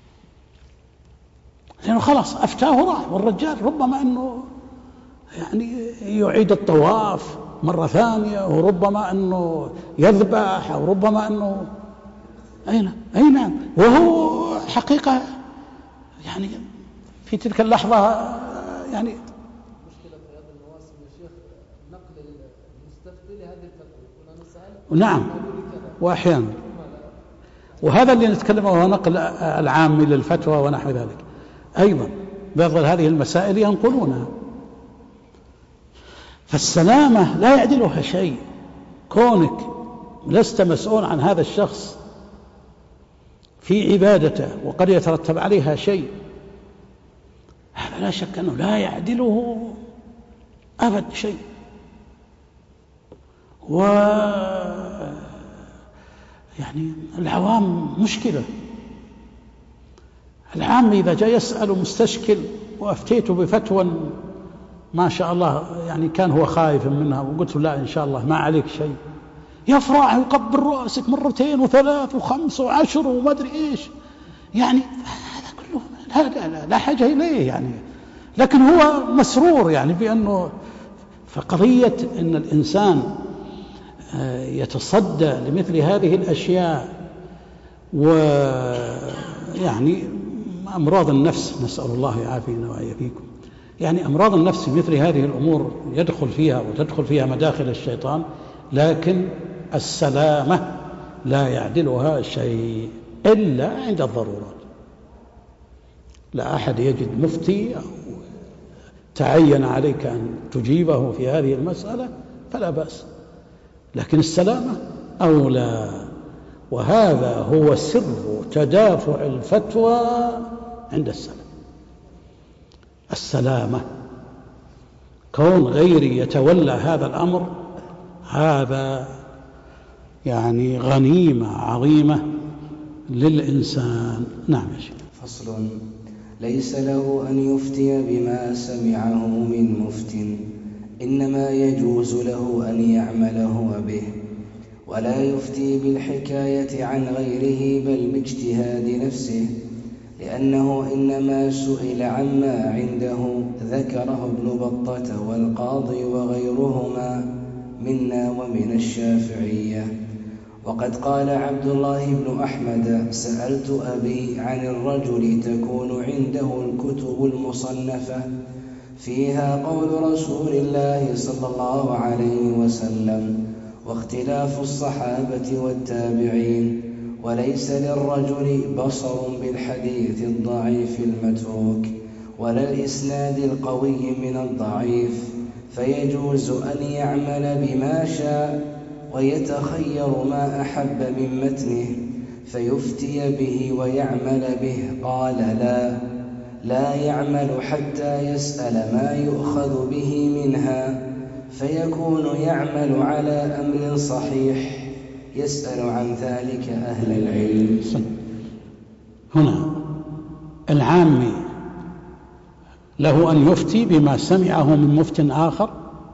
لأنه خلاص أفتاه راح، والرجال ربما إنه يعني يعيد الطواف مرة ثانية، وربما أنه يذبح، أو ربما أنه أين أي نعم، وهو حقيقة يعني في تلك اللحظة يعني مشكلة في هذا المواسم يا شيخ نقل المستفتي لهذه الفتوى، وأنا سألت نعم، وأحيانا وهذا اللي نتكلمه هو نقل العام للفتوى ونحو ذلك. أيضا بعض هذه المسائل ينقلونها. فالسلامة لا يعدلها شيء، كونك لست مسؤول عن هذا الشخص في عبادته وقد يترتب عليها شيء، هذا لا شك أنه لا يعدله أبد شيء. و يعني العوام مشكلة. العام إذا جاء يسأل مستشكل وأفتيته بفتوى ما شاء الله يعني كان هو خايف منها، وقلت له لا إن شاء الله ما عليك شيء، يفرح ويقبل رأسك مرتين وثلاث وخمس وعشر وما أدري إيش، يعني هذا كله لا, لا, لا حاجة إليه يعني، لكن هو مسرور يعني بأنه. فقضية أن الإنسان يتصدى لمثل هذه الأشياء، ويعني أمراض النفس نسأل الله يعافينا ويعافيكم، يعني أمراض النفس في مثل هذه الأمور يدخل فيها وتدخل فيها مداخل الشيطان، لكن السلامة لا يعدلها شيء إلا عند الضرورات. لا أحد يجد مفتي أو تعين عليك أن تجيبه في هذه المسألة فلا بأس، لكن السلامة أولى. وهذا هو سر تدافع الفتوى عند السلام، السلامة. كون غيري يتولى هذا الأمر هذا يعني غنيمة عظيمة للإنسان. نعم يا شيخ. فصل. ليس له أن يفتي بما سمعه من مفت، إنما يجوز له أن يعمل هو به، ولا يفتي بالحكاية عن غيره بل باجتهاد نفسه، لأنه إنما سئل عما عنده، ذكره ابن بطة والقاضي وغيرهما منا ومن الشافعية. وقد قال عبد الله بن أحمد: سألت أبي عن الرجل تكون عنده الكتب المصنفة فيها قول رسول الله صلى الله عليه وسلم واختلاف الصحابة والتابعين، وليس للرجل بصر بالحديث الضعيف المتروك ولا الإسناد القوي من الضعيف، فيجوز أن يعمل بما شاء ويتخير ما أحب من متنه فيفتي به ويعمل به. قال: لا لا يعمل حتى يسأل ما يؤخذ به منها، فيكون يعمل على أمر صحيح يسأل عن ذلك أهل العلم. هنا العامي له أن يفتي بما سمعه من مفت آخر؟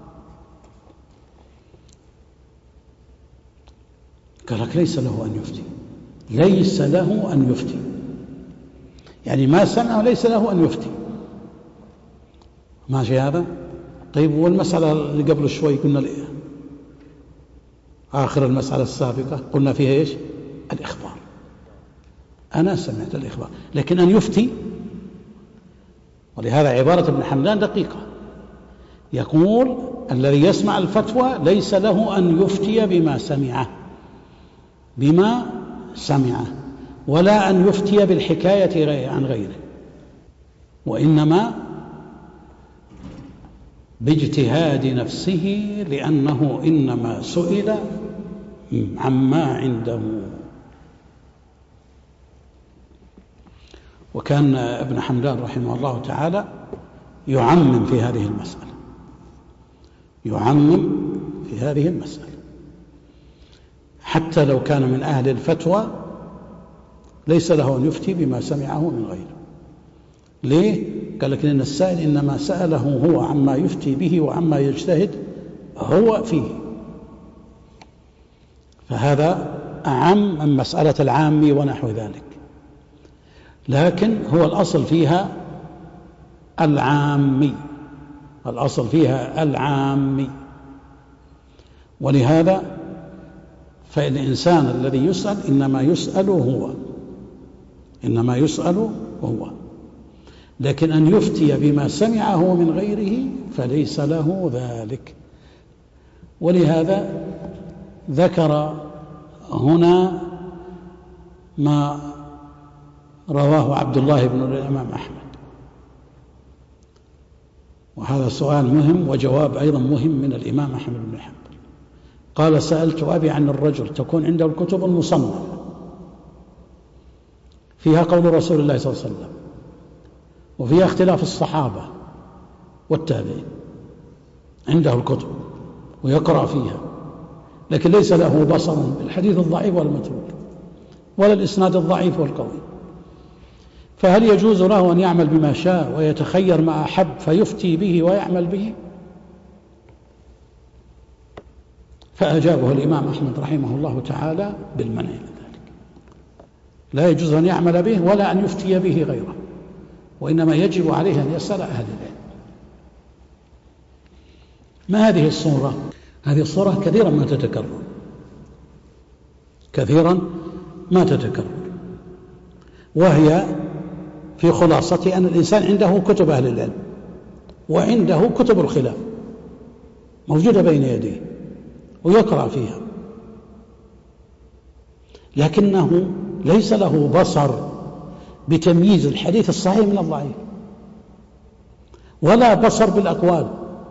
قال لك ليس له أن يفتي، ليس له أن يفتي، يعني ما سمعه ليس له أن يفتي. ماشي هذا؟ طيب، والمسألة اللي قبل شوي قلنا ليه؟ آخر المسألة السابقة قلنا فيها إيش؟ الإخبار. أنا سمعت الإخبار، لكن أن يفتي، ولهذا عبارة ابن حمدان دقيقة، يقول: الذي يسمع الفتوى ليس له أن يفتي بما سمعه بما سمعه ولا أن يفتي بالحكاية عن غيره، وإنما باجتهاد نفسه، لأنه إنما سئل عما عنده. وكان ابن حمدان رحمه الله تعالى يعمم في هذه المسألة، يعمم في هذه المسألة حتى لو كان من أهل الفتوى ليس له أن يفتي بما سمعه من غيره. ليه؟ قال لك إن السائل إنما سأله هو عما يفتي به وعما يجتهد هو فيه، فهذا أعم من مسألة العامي ونحو ذلك، لكن هو الأصل فيها العامي، الأصل فيها العامي. ولهذا فالإنسان الذي يسأل إنما يسأل هو إنما يسأل هو لكن أن يفتي بما سمعه من غيره فليس له ذلك. ولهذا ذكر هنا ما رواه عبد الله بن الإمام أحمد، وهذا سؤال مهم وجواب أيضا مهم من الإمام أحمد بن حنبل. قال: سألت أبي عن الرجل تكون عنده الكتب المصنفة فيها قول رسول الله صلى الله عليه وسلم وفيها اختلاف الصحابة والتابعين، عنده الكتب ويقرأ فيها، لكن ليس له بصر بالحديث الضعيف والمتروك ولا الإسناد الضعيف والقوي، فهل يجوز له أن يعمل بما شاء ويتخير ما أحب فيفتي به ويعمل به؟ فأجابه الإمام أحمد رحمه الله تعالى بالمنع من ذلك، لا يجوز أن يعمل به ولا أن يفتي به غيره، وإنما يجب عليه أن يسأل أهل العلم. ما هذه الصورة؟ هذه الصورة كثيرا ما تتكرر كثيرا ما تتكرر وهي في خلاصة أن الإنسان عنده كتب أهل العلم وعنده كتب الخلاف موجودة بين يديه ويقرأ فيها، لكنه ليس له بصر بتمييز الحديث الصحيح من الضعيف ولا بصر بالأقوال،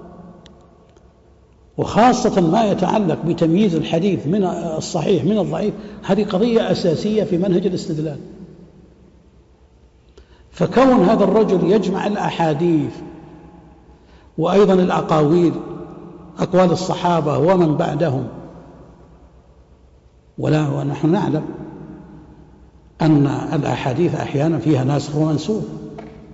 وخاصة ما يتعلق بتمييز الحديث من الصحيح من الضعيف، هذه قضية أساسية في منهج الاستدلال. فكون هذا الرجل يجمع الأحاديث وأيضا الأقاويل، أقوال الصحابة ومن بعدهم، ولا ونحن نعلم أن الأحاديث أحيانا فيها ناسخ ومنسوخ،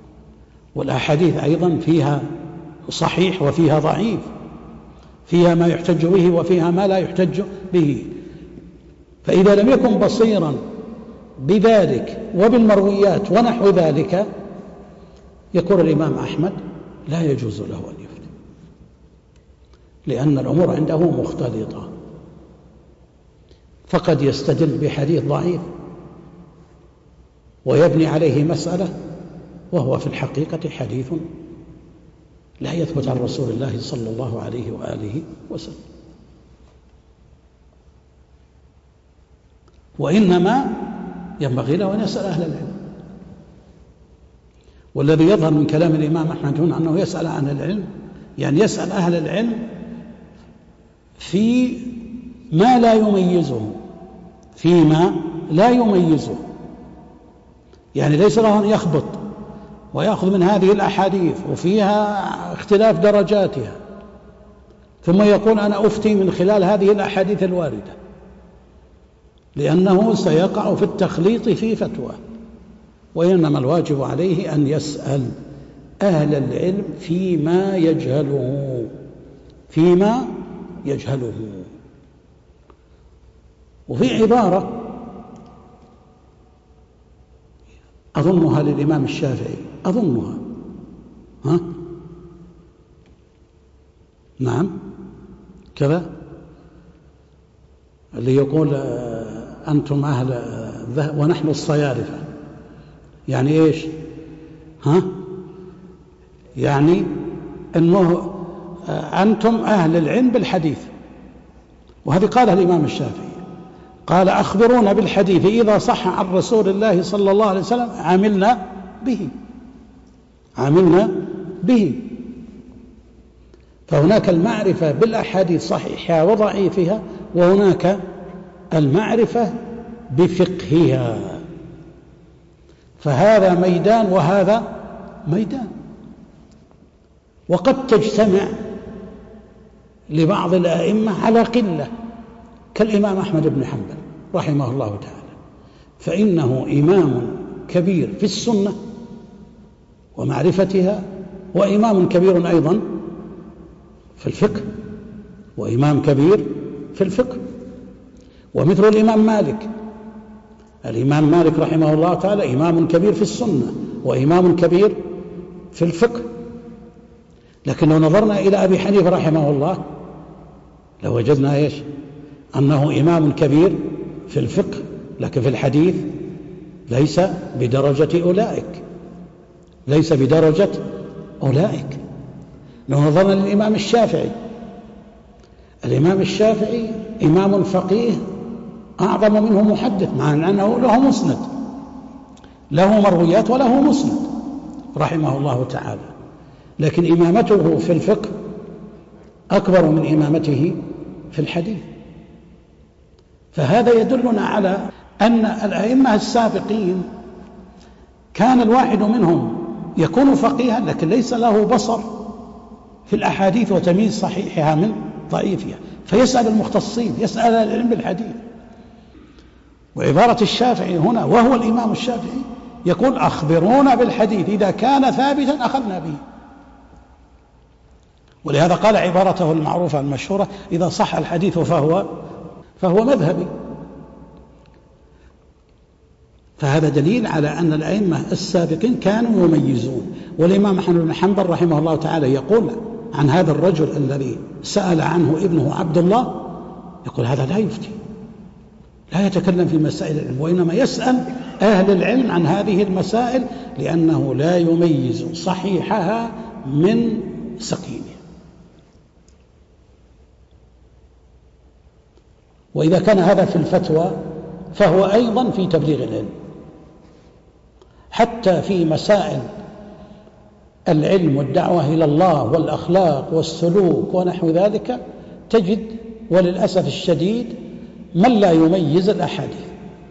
والأحاديث أيضا فيها صحيح وفيها ضعيف، فيها ما يحتج به وفيها ما لا يحتج به. فإذا لم يكن بصيرا بذلك وبالمرويات ونحو ذلك، يقول الإمام أحمد لا يجوز له أن يفتي، لأن الأمور عنده مختلطة، فقد يستدل بحديث ضعيف ويبني عليه مسألة وهو في الحقيقة حديث لا يثبت عن رسول الله صلى الله عليه وآله وسلم. وإنما ينبغي له أن يسأل أهل العلم. والذي يظهر من كلام الإمام أحمد هنا أنه يسأل عن العلم، يعني يسأل أهل العلم في ما لا يميزه، فيما لا يميزه، يعني ليس له أن يخبط ويأخذ من هذه الأحاديث وفيها اختلاف درجاتها ثم يقول أنا أفتي من خلال هذه الأحاديث الواردة، لأنه سيقع في التخليط في فتوى. وإنما الواجب عليه أن يسأل أهل العلم فيما يجهله، فيما يجهله. وفي عبارة أظنها للإمام الشافعي، أظنها ها؟ نعم كذا، اللي يقول أنتم أهل الذهب ونحن الصيارفة، يعني إيش؟ ها؟ يعني أنه أنتم أهل العلم بالحديث، وهذه قالها الإمام الشافعي، قال أخبرونا بالحديث إذا صح عن رسول الله صلى الله عليه وسلم عملنا به، عملنا به. فهناك المعرفة بالأحاديث صحيحها وضعيفها، وهناك المعرفة بفقهها، فهذا ميدان وهذا ميدان. وقد تجتمع لبعض الأئمة على قلة كالإمام أحمد بن حنبل رحمه الله تعالى، فإنه إمام كبير في السنة ومعرفتها، وإمام كبير أيضا في الفقه، وإمام كبير في الفقه. ومثل الإمام مالك، الإمام مالك رحمه الله تعالى إمام كبير في السنة وإمام كبير في الفقه. لكن لو نظرنا إلى أبي حنيفة رحمه الله لوجدنا إيش؟ أنه إمام كبير في الفقه، لكن في الحديث ليس بدرجة أولئك، ليس بدرجة أولئك. لو نظرنا للإمام الشافعي، الإمام الشافعي إمام فقيه أعظم منه محدث، مع أنه له مسند، له مرويات وله مسند رحمه الله تعالى، لكن إمامته في الفقه أكبر من إمامته في الحديث. فهذا يدلنا على أن الأئمة السابقين كان الواحد منهم يكون فقيها لكن ليس له بصر في الأحاديث وتمييز صحيحها من ضعيفها، فيسأل المختصين، يسأل العلم بالحديث. وعبارة الشافعي هنا وهو الإمام الشافعي يقول أخبرونا بالحديث إذا كان ثابتا أخذنا به، ولهذا قال عبارته المعروفة المشهورة إذا صح الحديث فهو فهو مذهبي. فهذا دليل على أن الأئمة السابقين كانوا يميزون. والإمام أحمد بن حنبل رحمه الله تعالى يقول عن هذا الرجل الذي سأل عنه ابنه عبد الله، يقول هذا لا يفتي، لا يتكلم في مسائل العلم، وإنما يسأل أهل العلم عن هذه المسائل، لأنه لا يميز صحيحها من سقيمها. وإذا كان هذا في الفتوى فهو أيضا في تبليغ العلم، حتى في مسائل العلم والدعوة إلى الله والأخلاق والسلوك ونحو ذلك تجد وللأسف الشديد من لا يميز الأحاديث،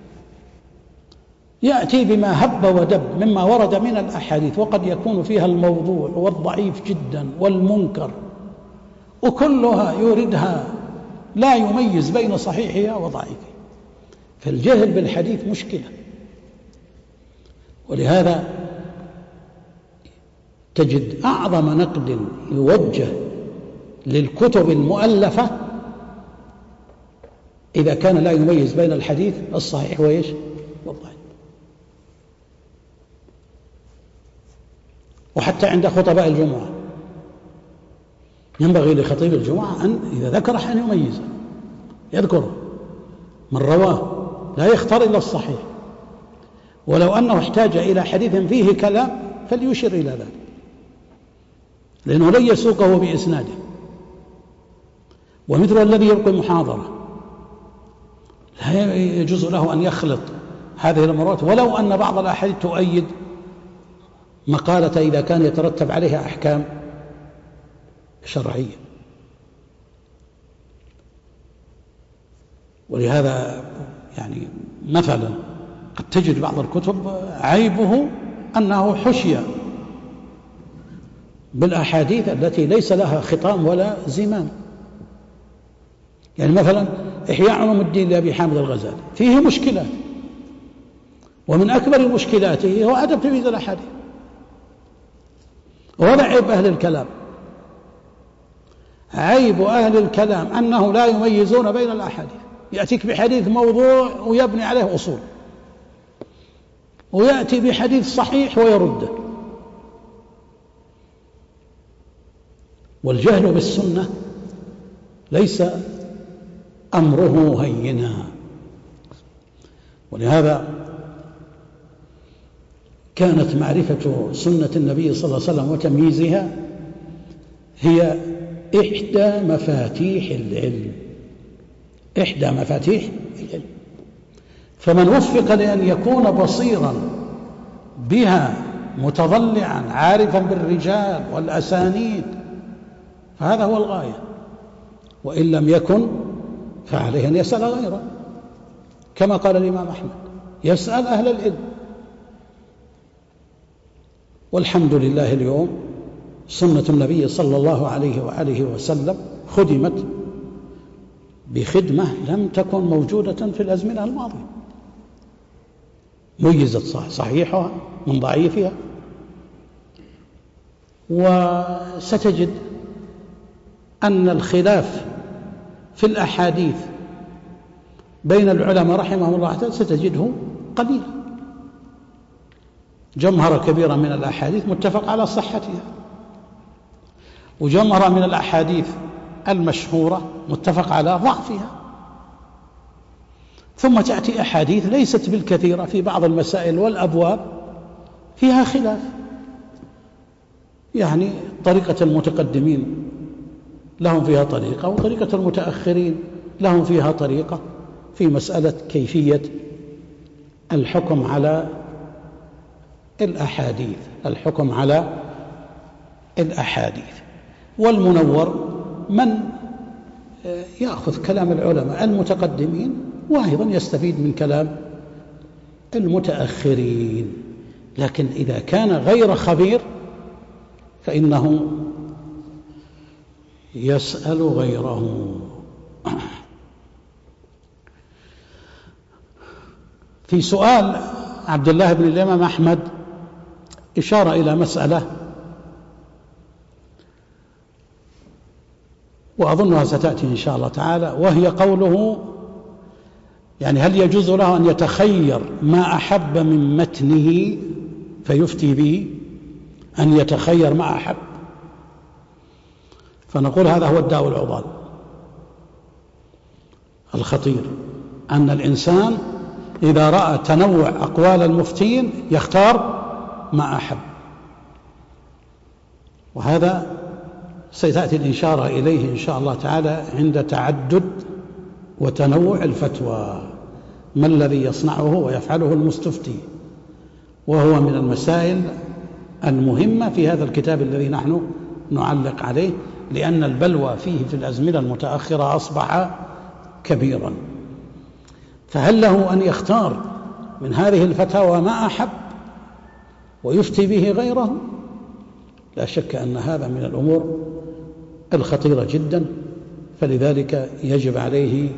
يأتي بما هب ودب مما ورد من الأحاديث، وقد يكون فيها الموضوع والضعيف جدا والمنكر، وكلها يوردها لا يميز بين صحيحها وضعيفها. فالجهل بالحديث مشكلة. ولهذا تجد أعظم نقد يوجه للكتب المؤلفة إذا كان لا يميز بين الحديث الصحيح وإيش والضعيف. وحتى عند خطباء الجمعة ينبغي لخطيب الجمعة أن إذا ذكر أن يميزه، يذكر من رواه، لا يختار إلا الصحيح، ولو أنه احتاج إلى حديث فيه كلام فليشر إلى ذلك، لأنه لن يسوقه بإسناده. ومثل الذي يلقي محاضرة لا يجوز له أن يخلط هذه الأمورات، ولو أن بعض الأحاديث تؤيد مقالة إذا كان يترتب عليها أحكام شرعية. ولهذا يعني مثلا قد تجد بعض الكتب عيبه أنه حشي بالأحاديث التي ليس لها ختام ولا زمام. يعني مثلا إحياء علوم الدين لأبي حامد الغزالي فيه مشكلات، ومن أكبر مشكلاته هو عدم تمييز الأحاديث، وهذا عيب أهل الكلام. عيب أهل الكلام أنه لا يميزون بين الأحاديث، يأتيك بحديث موضوع ويبني عليه أصول، ويأتي بحديث صحيح ويرده. والجهل بالسنة ليس أمره هينا. ولهذا كانت معرفة سنة النبي صلى الله عليه وسلم وتمييزها هي إحدى مفاتيح العلم، إحدى مفاتيح العلم. فمن وفق لأن يكون بصيرا بها متضلعا عارفا بالرجال والأسانيد فهذا هو الغاية، وإن لم يكن فعليه أن يسأل غيره، كما قال الإمام أحمد يسأل أهل العلم. والحمد لله اليوم سنة النبي صلى الله عليه وآله وسلم خدمت بخدمة لم تكن موجودة في الأزمنة الماضية، ميزت صحيحها من ضعيفها. وستجد أن الخلاف في الأحاديث بين العلماء رحمهم الله تعالى ستجده قليلا، جمهرة كبيرة من الأحاديث متفق على صحتها، وجمهرة من الأحاديث المشهورة متفق على ضعفها. ثم تأتي أحاديث ليست بالكثيرة في بعض المسائل والأبواب فيها خلاف، يعني طريقة المتقدمين لهم فيها طريقة، وطريقة المتأخرين لهم فيها طريقة في مسألة كيفية الحكم على الأحاديث الحكم على الأحاديث. والمنور من يأخذ كلام العلماء المتقدمين وأيضا يستفيد من كلام المتأخرين، لكن إذا كان غير خبير فإنه يسأل غيره. في سؤال عبد الله بن الإمام أحمد إشارة إلى مسألة وأظنها ستأتي إن شاء الله تعالى، وهي قوله يعني هل يجوز له أن يتخير ما أحب من متنه فيفتي به، أن يتخير ما أحب؟ فنقول هذا هو الداء والعضال الخطير، أن الإنسان إذا رأى تنوع أقوال المفتين يختار ما أحب، وهذا سيتأتي الإشارة إليه إن شاء الله تعالى عند تعدد وتنوع الفتوى، ما الذي يصنعه ويفعله المستفتي، وهو من المسائل المهمة في هذا الكتاب الذي نحن نعلق عليه، لأن البلوى فيه في الأزمنة المتأخرة أصبح كبيرا. فهل له أن يختار من هذه الفتاوى ما أحب ويفتي به غيره؟ لا شك أن هذا من الأمور الخطيرة جدا، فلذلك يجب عليه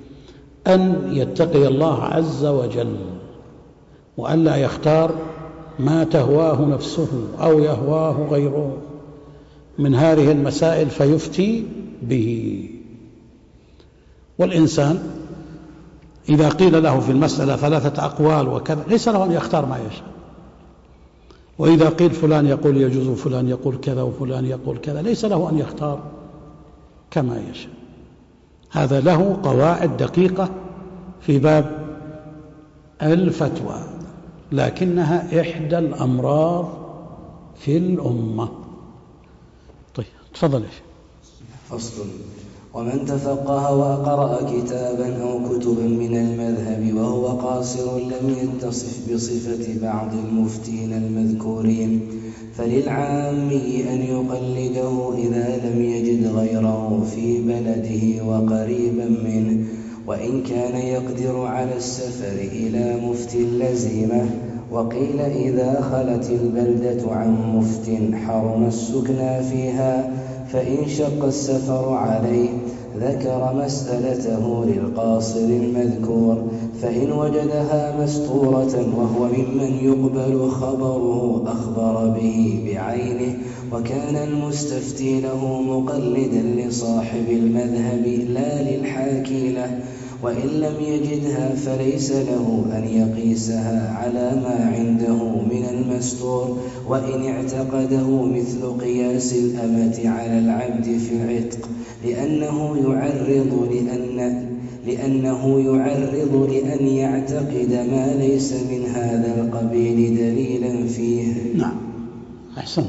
أن يتقي الله عز وجل، وأن لا يختار ما تهواه نفسه أو يهواه غيره من هذه المسائل فيفتي به. والإنسان إذا قيل له في المسألة ثلاثة أقوال وكذا ليس له أن يختار ما يشاء، وإذا قيل فلان يقول يجوز وفلان يقول كذا وفلان يقول كذا ليس له أن يختار كما يشاء. هذا له قواعد دقيقة في باب الفتوى، لكنها إحدى الأمراض في الأمة. طيب تفضل. فصل. ومن تفقه وقرأ كتابا أو كتبا من المذهب وهو قاصر لم يتصف بصفة بعض المفتين المذكورين، فللعامي أن يقلده إذا لم يجد غيره في بلده وقريبا منه، وإن كان يقدر على السفر إلى مفت لزيمه. وقيل إذا خلت البلدة عن مفت حرم السكنى فيها، فإن شق السفر عليه ذكر مسألته للقاصر المذكور، فإن وجدها مستورة وهو ممن يقبل خبره أخبر به بعينه، وكان المستفتي له مقلدا لصاحب المذهب لا للحاكي له. وإن لم يجدها فليس له أن يقيسها على ما عنده من المستور، وإن اعتقده مثل قياس الأمة على العبد في العتق، لأنه يعرض لأن لأنه يعرض لأن يعتقد ما ليس من هذا القبيل دليلا فيه. نعم أحسن.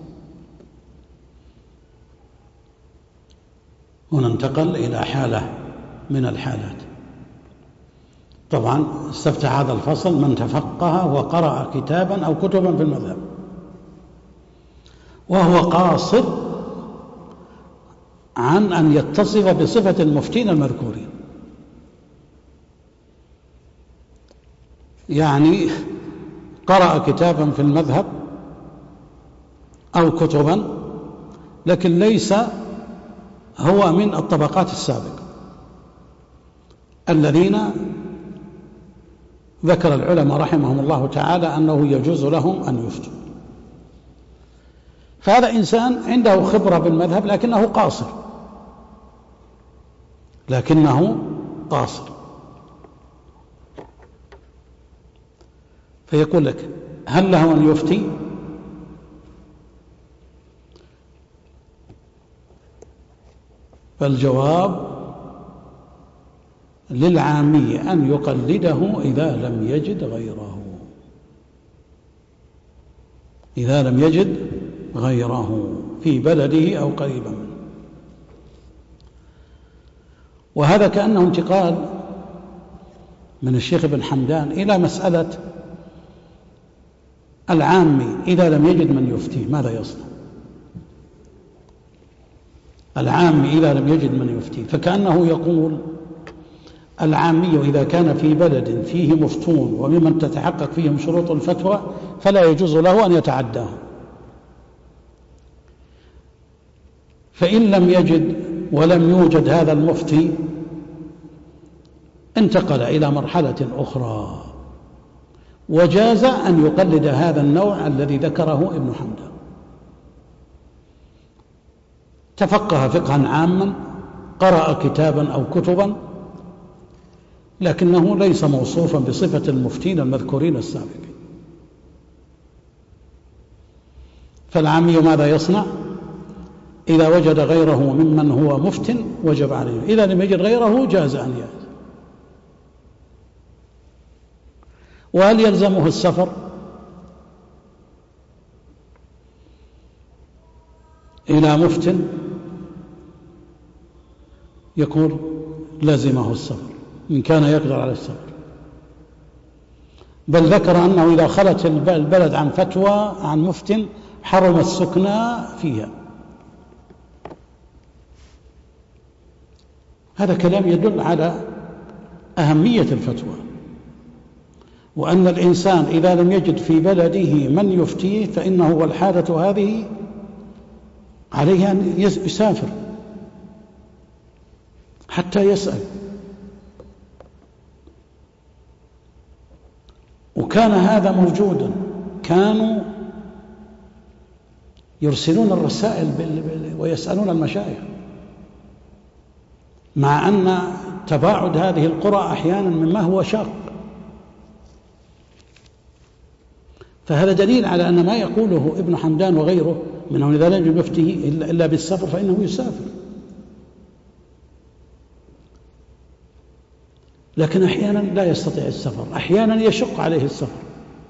وننتقل إلى حالة من الحالات. طبعا استفتح هذا الفصل من تفقه وقرأ كتابا أو كتبا في المذهب وهو قاصر عن أن يتصف بصفة المفتين المذكورين، يعني قرأ كتابا في المذهب أو كتبا لكن ليس هو من الطبقات السابقة الذين ذكر العلماء رحمهم الله تعالى أنه يجوز لهم أن يفتوا. فهذا إنسان عنده خبرة بالمذهب لكنه قاصر لكنه قاصر فيقول لك هل له أن يفتي؟ فالجواب للعامي أن يقلده إذا لم يجد غيره إذا لم يجد غيره في بلده أو قريبا منه. وهذا كأنه انتقال من الشيخ ابن حمدان إلى مسألة العامي إذا لم يجد من يفتيه ماذا يصنع؟ العامي إذا لم يجد من يفتيه، فكأنه يقول العامي إذا كان في بلد فيه مفتون وممن تتحقق فيهم شروط الفتوى فلا يجوز له أن يتعداه، فإن لم يجد ولم يوجد هذا المفتي انتقل إلى مرحلة أخرى وجاز أن يقلد هذا النوع الذي ذكره ابن حمدان. تفقه فقها عاما، قرأ كتابا أو كتبا، لكنه ليس موصوفا بصفة المفتين المذكورين السابقين. فالعامي ماذا يصنع؟ إذا وجد غيره ممن هو مفت وجب عليه، إذا لم يجد غيره جاز أن يأتي. وهل يلزمه السفر؟ إلى مفت يقول لازمه السفر إن كان يقدر على السفر، بل ذكر أنه إذا خلت البلد عن فتوى عن مفت حرم السكنى فيها. هذا كلام يدل على أهمية الفتوى، وأن الإنسان إذا لم يجد في بلده من يفتيه فإنه والحالة هذه عليه أن يسافر حتى يسأل. وكان هذا موجودا كانوا يرسلون الرسائل ويسألون المشايخ، مع أن تباعد هذه القرى أحيانا مما هو شاق. فهذا دليل على أن ما يقوله ابن حمدان وغيره من أنه إذا لم يجد مفتيه إلا بالسفر فإنه يسافر. لكن أحيانا لا يستطيع السفر، أحيانا يشق عليه السفر.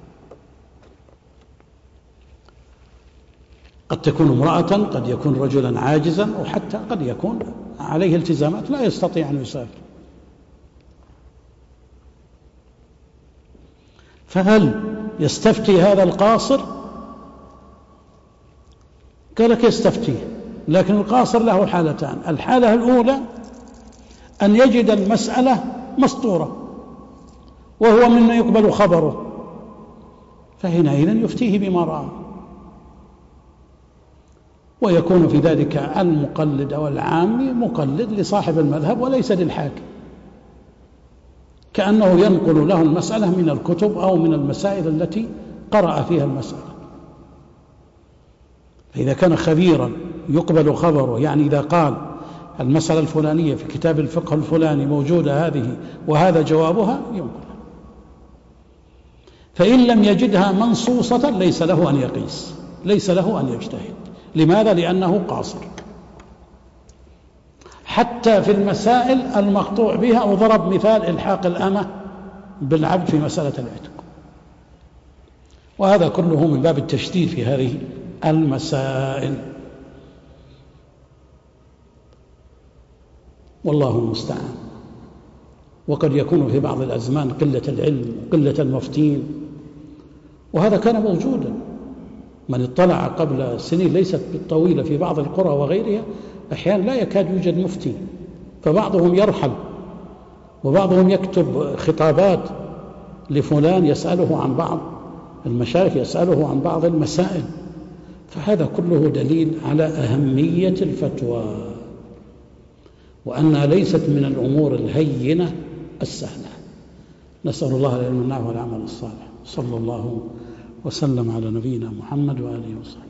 قد تكون امرأة، قد يكون رجلا عاجزا، وحتى قد يكون عليه التزامات لا يستطيع أن يسافر. فهل يستفتي هذا القاصر؟ قال لك يستفتيه، لكن القاصر له حالتان. الحالة الأولى أن يجد المسألة مسطورة وهو ممن يقبل خبره، فحينئذ يفتيه بما رأى، ويكون في ذلك المقلد أو العامي مقلد لصاحب المذهب وليس للحاكم، كأنه ينقل له المسألة من الكتب أو من المسائل التي قرأ فيها المسألة. فإذا كان خبيرا يقبل خبره، يعني إذا قال المسألة الفلانية في كتاب الفقه الفلاني موجودة هذه وهذا جوابها، ينقل. فإن لم يجدها منصوصة ليس له أن يقيس، ليس له أن يجتهد. لماذا؟ لأنه قاصر. حتى في المسائل المقطوع بها، وضرب مثال إلحاق الأمة بالعبد في مسألة العتق، وهذا كله من باب التشديد في هذه المسائل، والله المستعان. وقد يكون في بعض الأزمان قلة العلم وقلة المفتين، وهذا كان موجودا. من اطلع قبل سنين ليست بالطويلة في بعض القرى وغيرها أحيانا لا يكاد يوجد مفتي، فبعضهم يرحل وبعضهم يكتب خطابات لفلان يسأله عن بعض المشايخ، يسأله عن بعض المسائل. فهذا كله دليل على أهمية الفتوى، وأنها ليست من الأمور الهينة السهلة. نسأل الله العلم النافع والعمل الصالح. صلى الله وسلم على نبينا محمد وآله وصحبه.